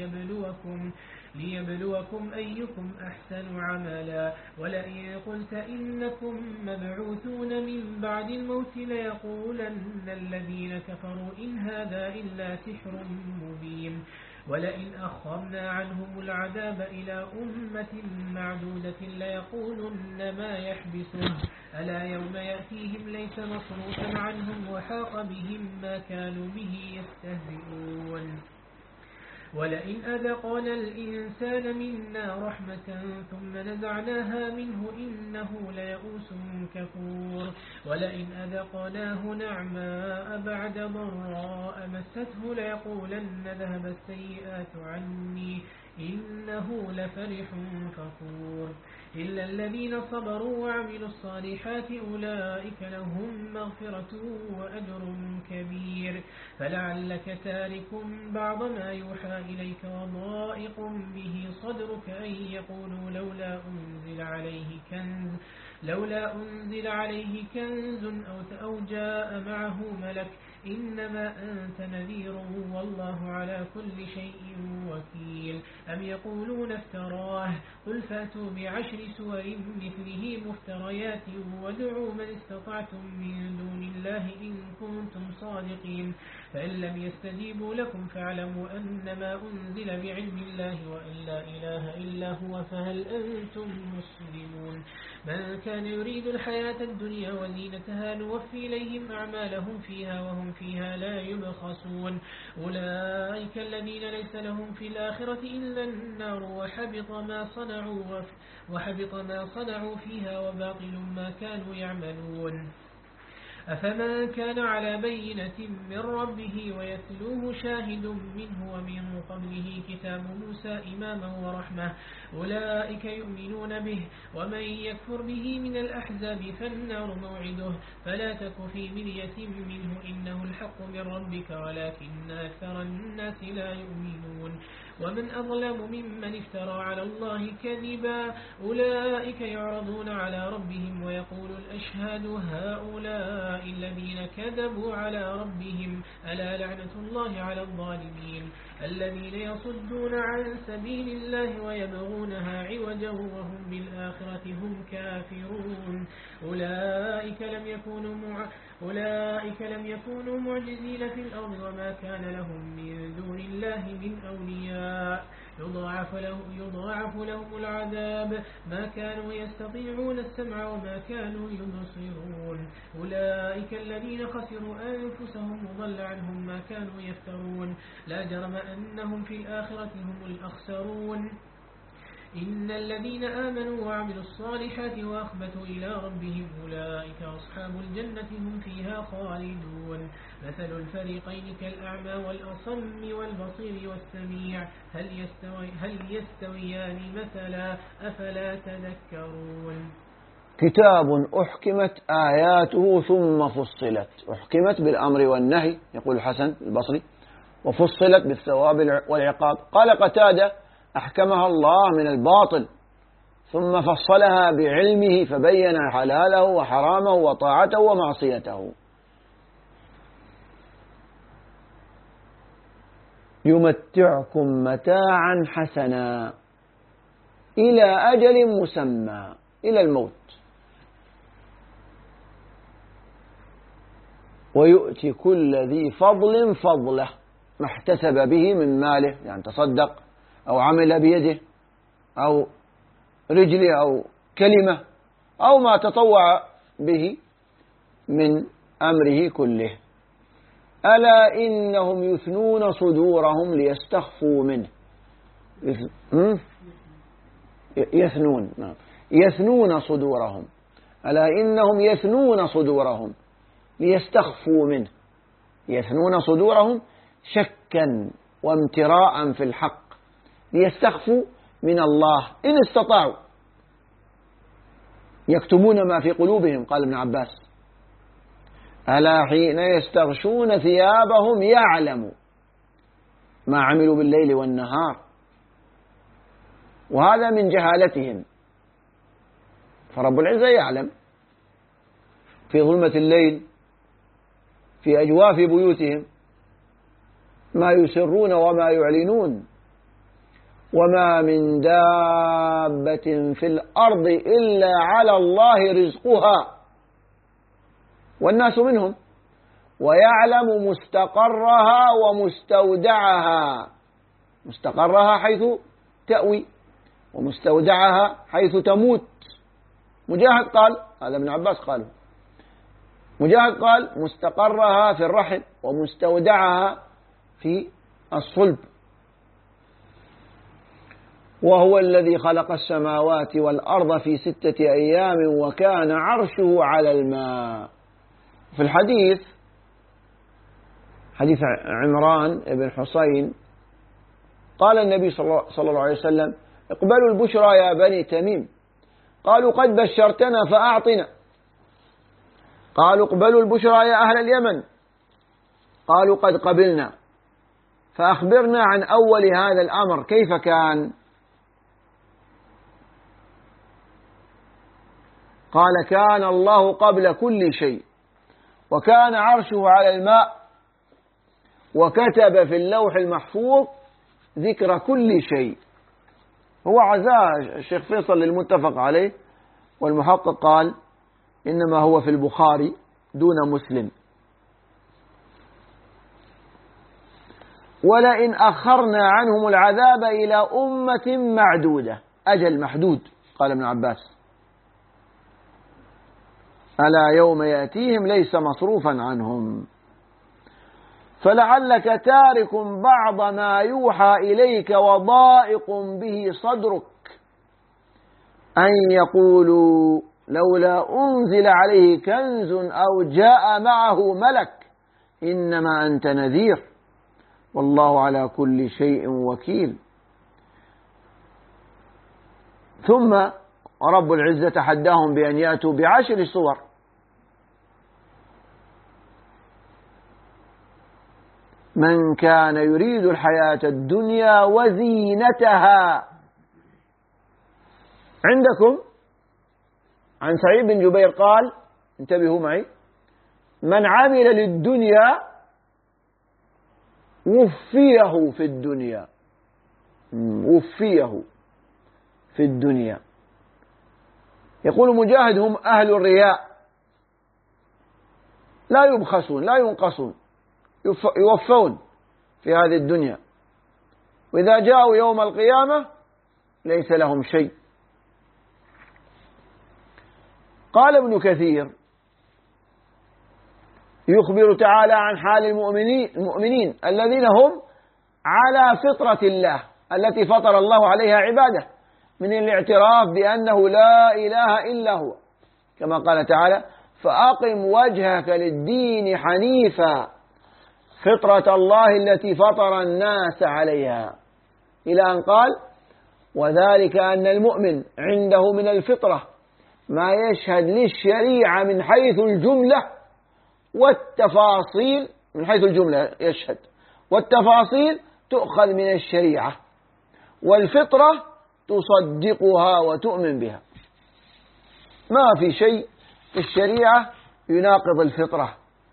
ليبلوكم أيكم أحسن عملا. ولئن قلت إنكم مبعوثون من بعد الموت ليقولن الذين كفروا إن هذا إلا سحر مبين. ولئن أخرنا عنهم العذاب إلى أمة معدودة ليقولن ما يحبسه ألا يوم يأتيهم ليس مصروفا عنهم وحاق بهم ما كانوا به يستهزئون. ولئن أذقنا الإنسان منا رحمة ثم نزعناها منه إنه ليئوس كفور. ولئن أذقناه نعماء بعد ضراء مسته ليقولن ذهب السيئات عني إنه لفرح فخور. إلا الذين صبروا وعملوا الصالحات أولئك لهم مغفرة وأجر كبير. فلعلك تارك بعض ما يوحى إليك وضائق به صدرك أن يقولوا لولا أنزل عليه كنز أو جاء معه ملك إنما أنت نذير والله على كل شيء وكيل. أم يقولون افتراه قل فأتوا بعشر سور مثله مفتريات وادعوا من استطعتم من دون الله إن كنتم صادقين. فإن لم يستجيبوا لكم فاعلموا أنما أنزل بعلم الله وأن لا إله إلا هو فهل أنتم مسلمون. من كان يريد الحياة الدنيا وزينتها نوفي إليهم أعمالهم فيها وهم فيها لا يبخسون. أولئك الذين ليس لهم في الآخرة إلا النار وحبط ما صنعوا فيها وباطل ما كانوا يعملون. أفمن كان على بينة من ربه ويتلوه شاهد منه ومن قبله كتاب موسى إماما ورحمة أولئك يؤمنون به ومن يكفر به من الأحزاب فالنار موعده فلا تك في مرية منه إنه الحق من ربك ولكن أكثر الناس لا يؤمنون. ومن أظلم ممن افترى على الله كذبا أولئك يعرضون على ربهم ويقول الأشهاد هؤلاء الذين كذبوا على ربهم ألا لعنة الله على الظالمين الذين يصدون عن سبيل الله ويبغونها عوجا وهم بالآخرة هم كافرون. أولئك لم يكونوا معجزين في الأرض وما كان لهم من دون الله من أولياء يضاعف لهم العذاب ما كانوا يستطيعون السمع وما كانوا يبصرون. أولئك الذين خسروا أنفسهم وضل عنهم ما كانوا يفترون لا جرم أنهم في الآخرة هم الأخسرون. إن الذين آمنوا وعملوا الصالحات وأخبتوا إلى ربهم أولئك أصحاب الجنة هم فيها خالدون. مثل الفريقين كالأعمى والأصم والبصير والسميع هل يستويان مثلا أفلا تذكرون. كتاب أحكمت آياته ثم فصلت. أحكمت بالأمر والنهي يقول الحسن البصري وفصلت بالثواب والعقاب. قال قتادة أحكمها الله من الباطل ثم فصلها بعلمه فبين حلاله وحرامه وطاعته ومعصيته. يمتعكم متاعا حسنا إلى أجل مسمى إلى الموت ويؤتي كل ذي فضل فضله ما احتسب به من ماله يعني تصدق أو عمل بيده أو رجله أو كلمة أو ما تطوع به من أمره كله. ألا إنهم يثنون صدورهم ليستخفوا منه. يثنون صدورهم. ألا إنهم يثنون صدورهم ليستخفوا منه. يثنون صدورهم شكا وامتراء في الحق ليستخفوا من الله إن استطاعوا. يكتمون ما في قلوبهم قال ابن عباس ألا حين يستغشون ثيابهم يعلم ما عملوا بالليل والنهار. وهذا من جهالتهم فرب العزة يعلم في ظلمة الليل في أجواف بيوتهم ما يسرون وما يعلنون. وما من دابة في الأرض إلا على الله رزقها والناس منهم ويعلم مستقرها ومستودعها. مستقرها حيث تأوي ومستودعها حيث تموت. مجاهد قال هذا ابن عباس قاله مجاهد قال مستقرها في الرحم ومستودعها في الصلب. وهو الذي خلق السماوات والأرض في 6 أيام وكان عرشه على الماء. في الحديث حديث عمران بن حسين قال النبي صلى الله عليه وسلم اقبلوا البشرى يا بني تميم. قالوا قد بشرتنا فأعطنا. قالوا اقبلوا البشرى يا أهل اليمن. قالوا قد قبلنا فأخبرنا عن أول هذا الأمر كيف كان. قال كان الله قبل كل شيء وكان عرشه على الماء وكتب في اللوح المحفوظ ذكر كل شيء. هو عزاه الشيخ فيصل للمتفق عليه، والمحقق قال إنما هو في البخاري دون مسلم. ولئن أخرنا عنهم العذاب إلى أمة معدودة، أجل محدود، قال ابن عباس، ألا يوم يأتيهم ليس مصروفا عنهم. فلعلك تارك بعض ما يوحى إليك وضائق به صدرك أن يقولوا لولا أنزل عليه كنز أو جاء معه ملك إنما أنت نذير والله على كل شيء وكيل. ثم رب العزة تحداهم بأن يأتوا ب10 صور من كان يريد الحياة الدنيا وزينتها. عندكم عن سعيد بن جبير قال، انتبهوا معي، من عمل للدنيا وفيه في الدنيا، وفيه في الدنيا. يقول مجاهد هم أهل الرياء، لا يبخسون لا ينقصون، يوفون في هذه الدنيا، وإذا جاءوا يوم القيامة ليس لهم شيء. قال ابن كثير يخبر تعالى عن حال المؤمنين الذين هم على فطرة الله التي فطر الله عليها عباده، من الاعتراف بأنه لا إله إلا هو، كما قال تعالى فأقم وجهك للدين حنيفا فطرة الله التي فطر الناس عليها، إلى أن قال وذلك أن المؤمن عنده من الفطرة ما يشهد للشريعة من حيث الجملة والتفاصيل، من حيث الجملة يشهد والتفاصيل تؤخذ من الشريعة، والفطرة تصدقها وتؤمن بها. ما في شيء في الشريعة يناقض الفطرة.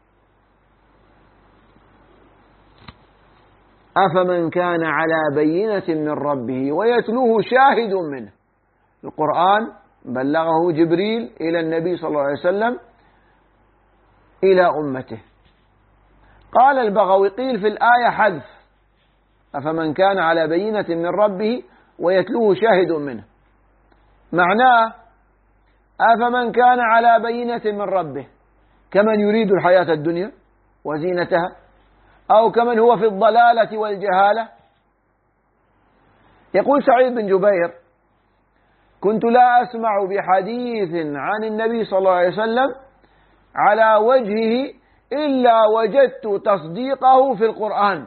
أفمن كان على بينة من ربه ويتلوه شاهد منه، القرآن بلغه جبريل إلى النبي صلى الله عليه وسلم إلى أمته. قال البغوي قيل في الآية حذف أفمن كان على بينة من ربه ويتلوه شاهد منه، معناه أفمن كان على بينة من ربه كمن يريد الحياة الدنيا وزينتها، أو كمن هو في الضلالة والجهالة. يقول سعيد بن جبير كنت لا أسمع بحديث عن النبي صلى الله عليه وسلم على وجهه إلا وجدت تصديقه في القرآن،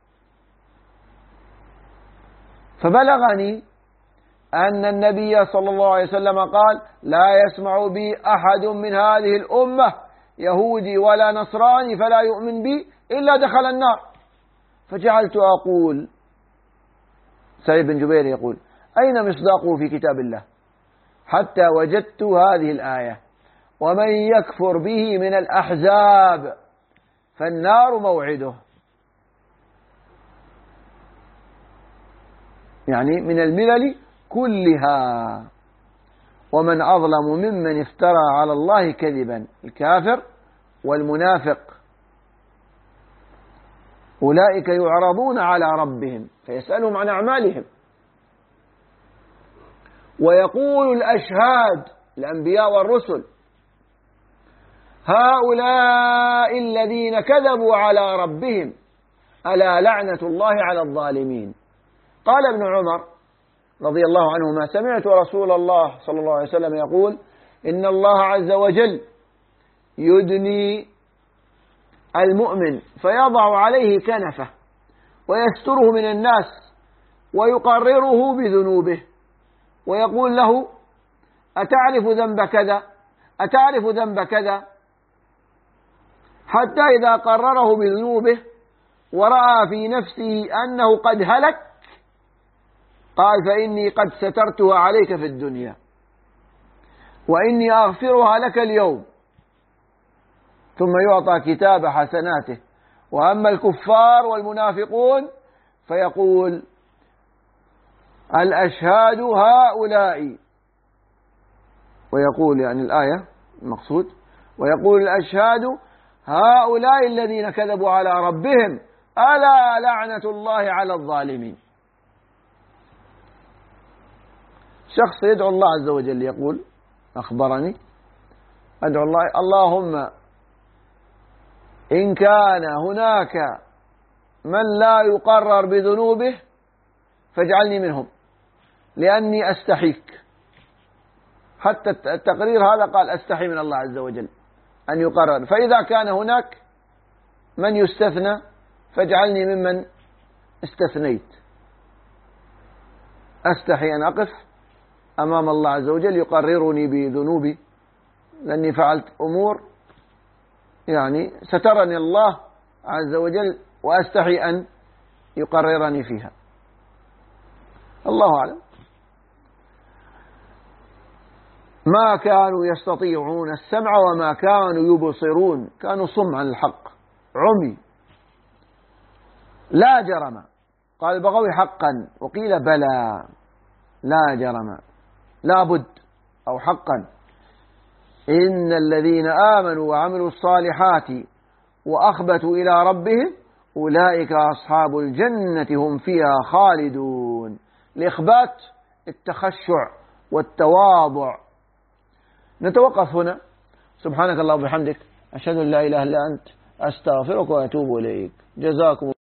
فبلغني أن النبي صلى الله عليه وسلم قال لا يسمع بي أحد من هذه الأمة يهودي ولا نصراني فلا يؤمن بي إلا دخل النار. فجعلت أقول، سعيد بن جبير يقول أين مصداقه في كتاب الله؟ حتى وجدت هذه الآية ومن يكفر به من الأحزاب فالنار موعده، يعني من الملل كلها. ومن أظلم ممن افترى على الله كذبا، الكافر والمنافق أولئك يعرضون على ربهم فيسألهم عن أعمالهم، ويقول الأشهاد الأنبياء والرسل هؤلاء الذين كذبوا على ربهم ألا لعنة الله على الظالمين. قال ابن عمر رضي الله عنهما سمعت رسول الله صلى الله عليه وسلم يقول إن الله عز وجل يدني المؤمن فيضع عليه كنفه ويستره من الناس ويقرره بذنوبه ويقول له أتعرف ذنب كذا أتعرف ذنب كذا، حتى إذا قرره بذنوبه ورأى في نفسه أنه قد هلك قال فإني قد سترتها عليك في الدنيا وإني أغفرها لك اليوم، ثم يعطى كتاب حسناته وأما الكفار والمنافقون فيقول الأشهاد هؤلاء، ويقول يعني الآية المقصود، ويقول الأشهاد هؤلاء الذين كذبوا على ربهم ألا لعنة الله على الظالمين. شخص يدعو الله عز وجل يقول أخبرني أدعو الله اللهم إن كان هناك من لا يقرر بذنوبه فاجعلني منهم لأني أستحيك. حتى التقرير هذا قال أستحي من الله عز وجل أن يقرر، فإذا كان هناك من يستثنى فاجعلني ممن استثنيت. أستحي أن أقف أمام الله عز وجل يقررني بذنوبي لأني فعلت أمور يعني سترني الله عز وجل وأستحي أن يقررني فيها. الله أعلم. ما كانوا يستطيعون السمع وما كانوا يبصرون، كانوا صم عن الحق عمي. لا جرم، قال البغوي حقا، وقيل بلى، لا جرم لا بد أو حقا، إن الذين آمنوا وعملوا الصالحات وأخبتوا إلى ربهم أولئك أصحاب الجنة هم فيها خالدون. الإخبات التخشع والتواضع. نتوقف هنا. سبحانك اللهم وبحمدك أشهد أن لا إله إلا أنت أستغفرك وأتوب إليك. جزاكم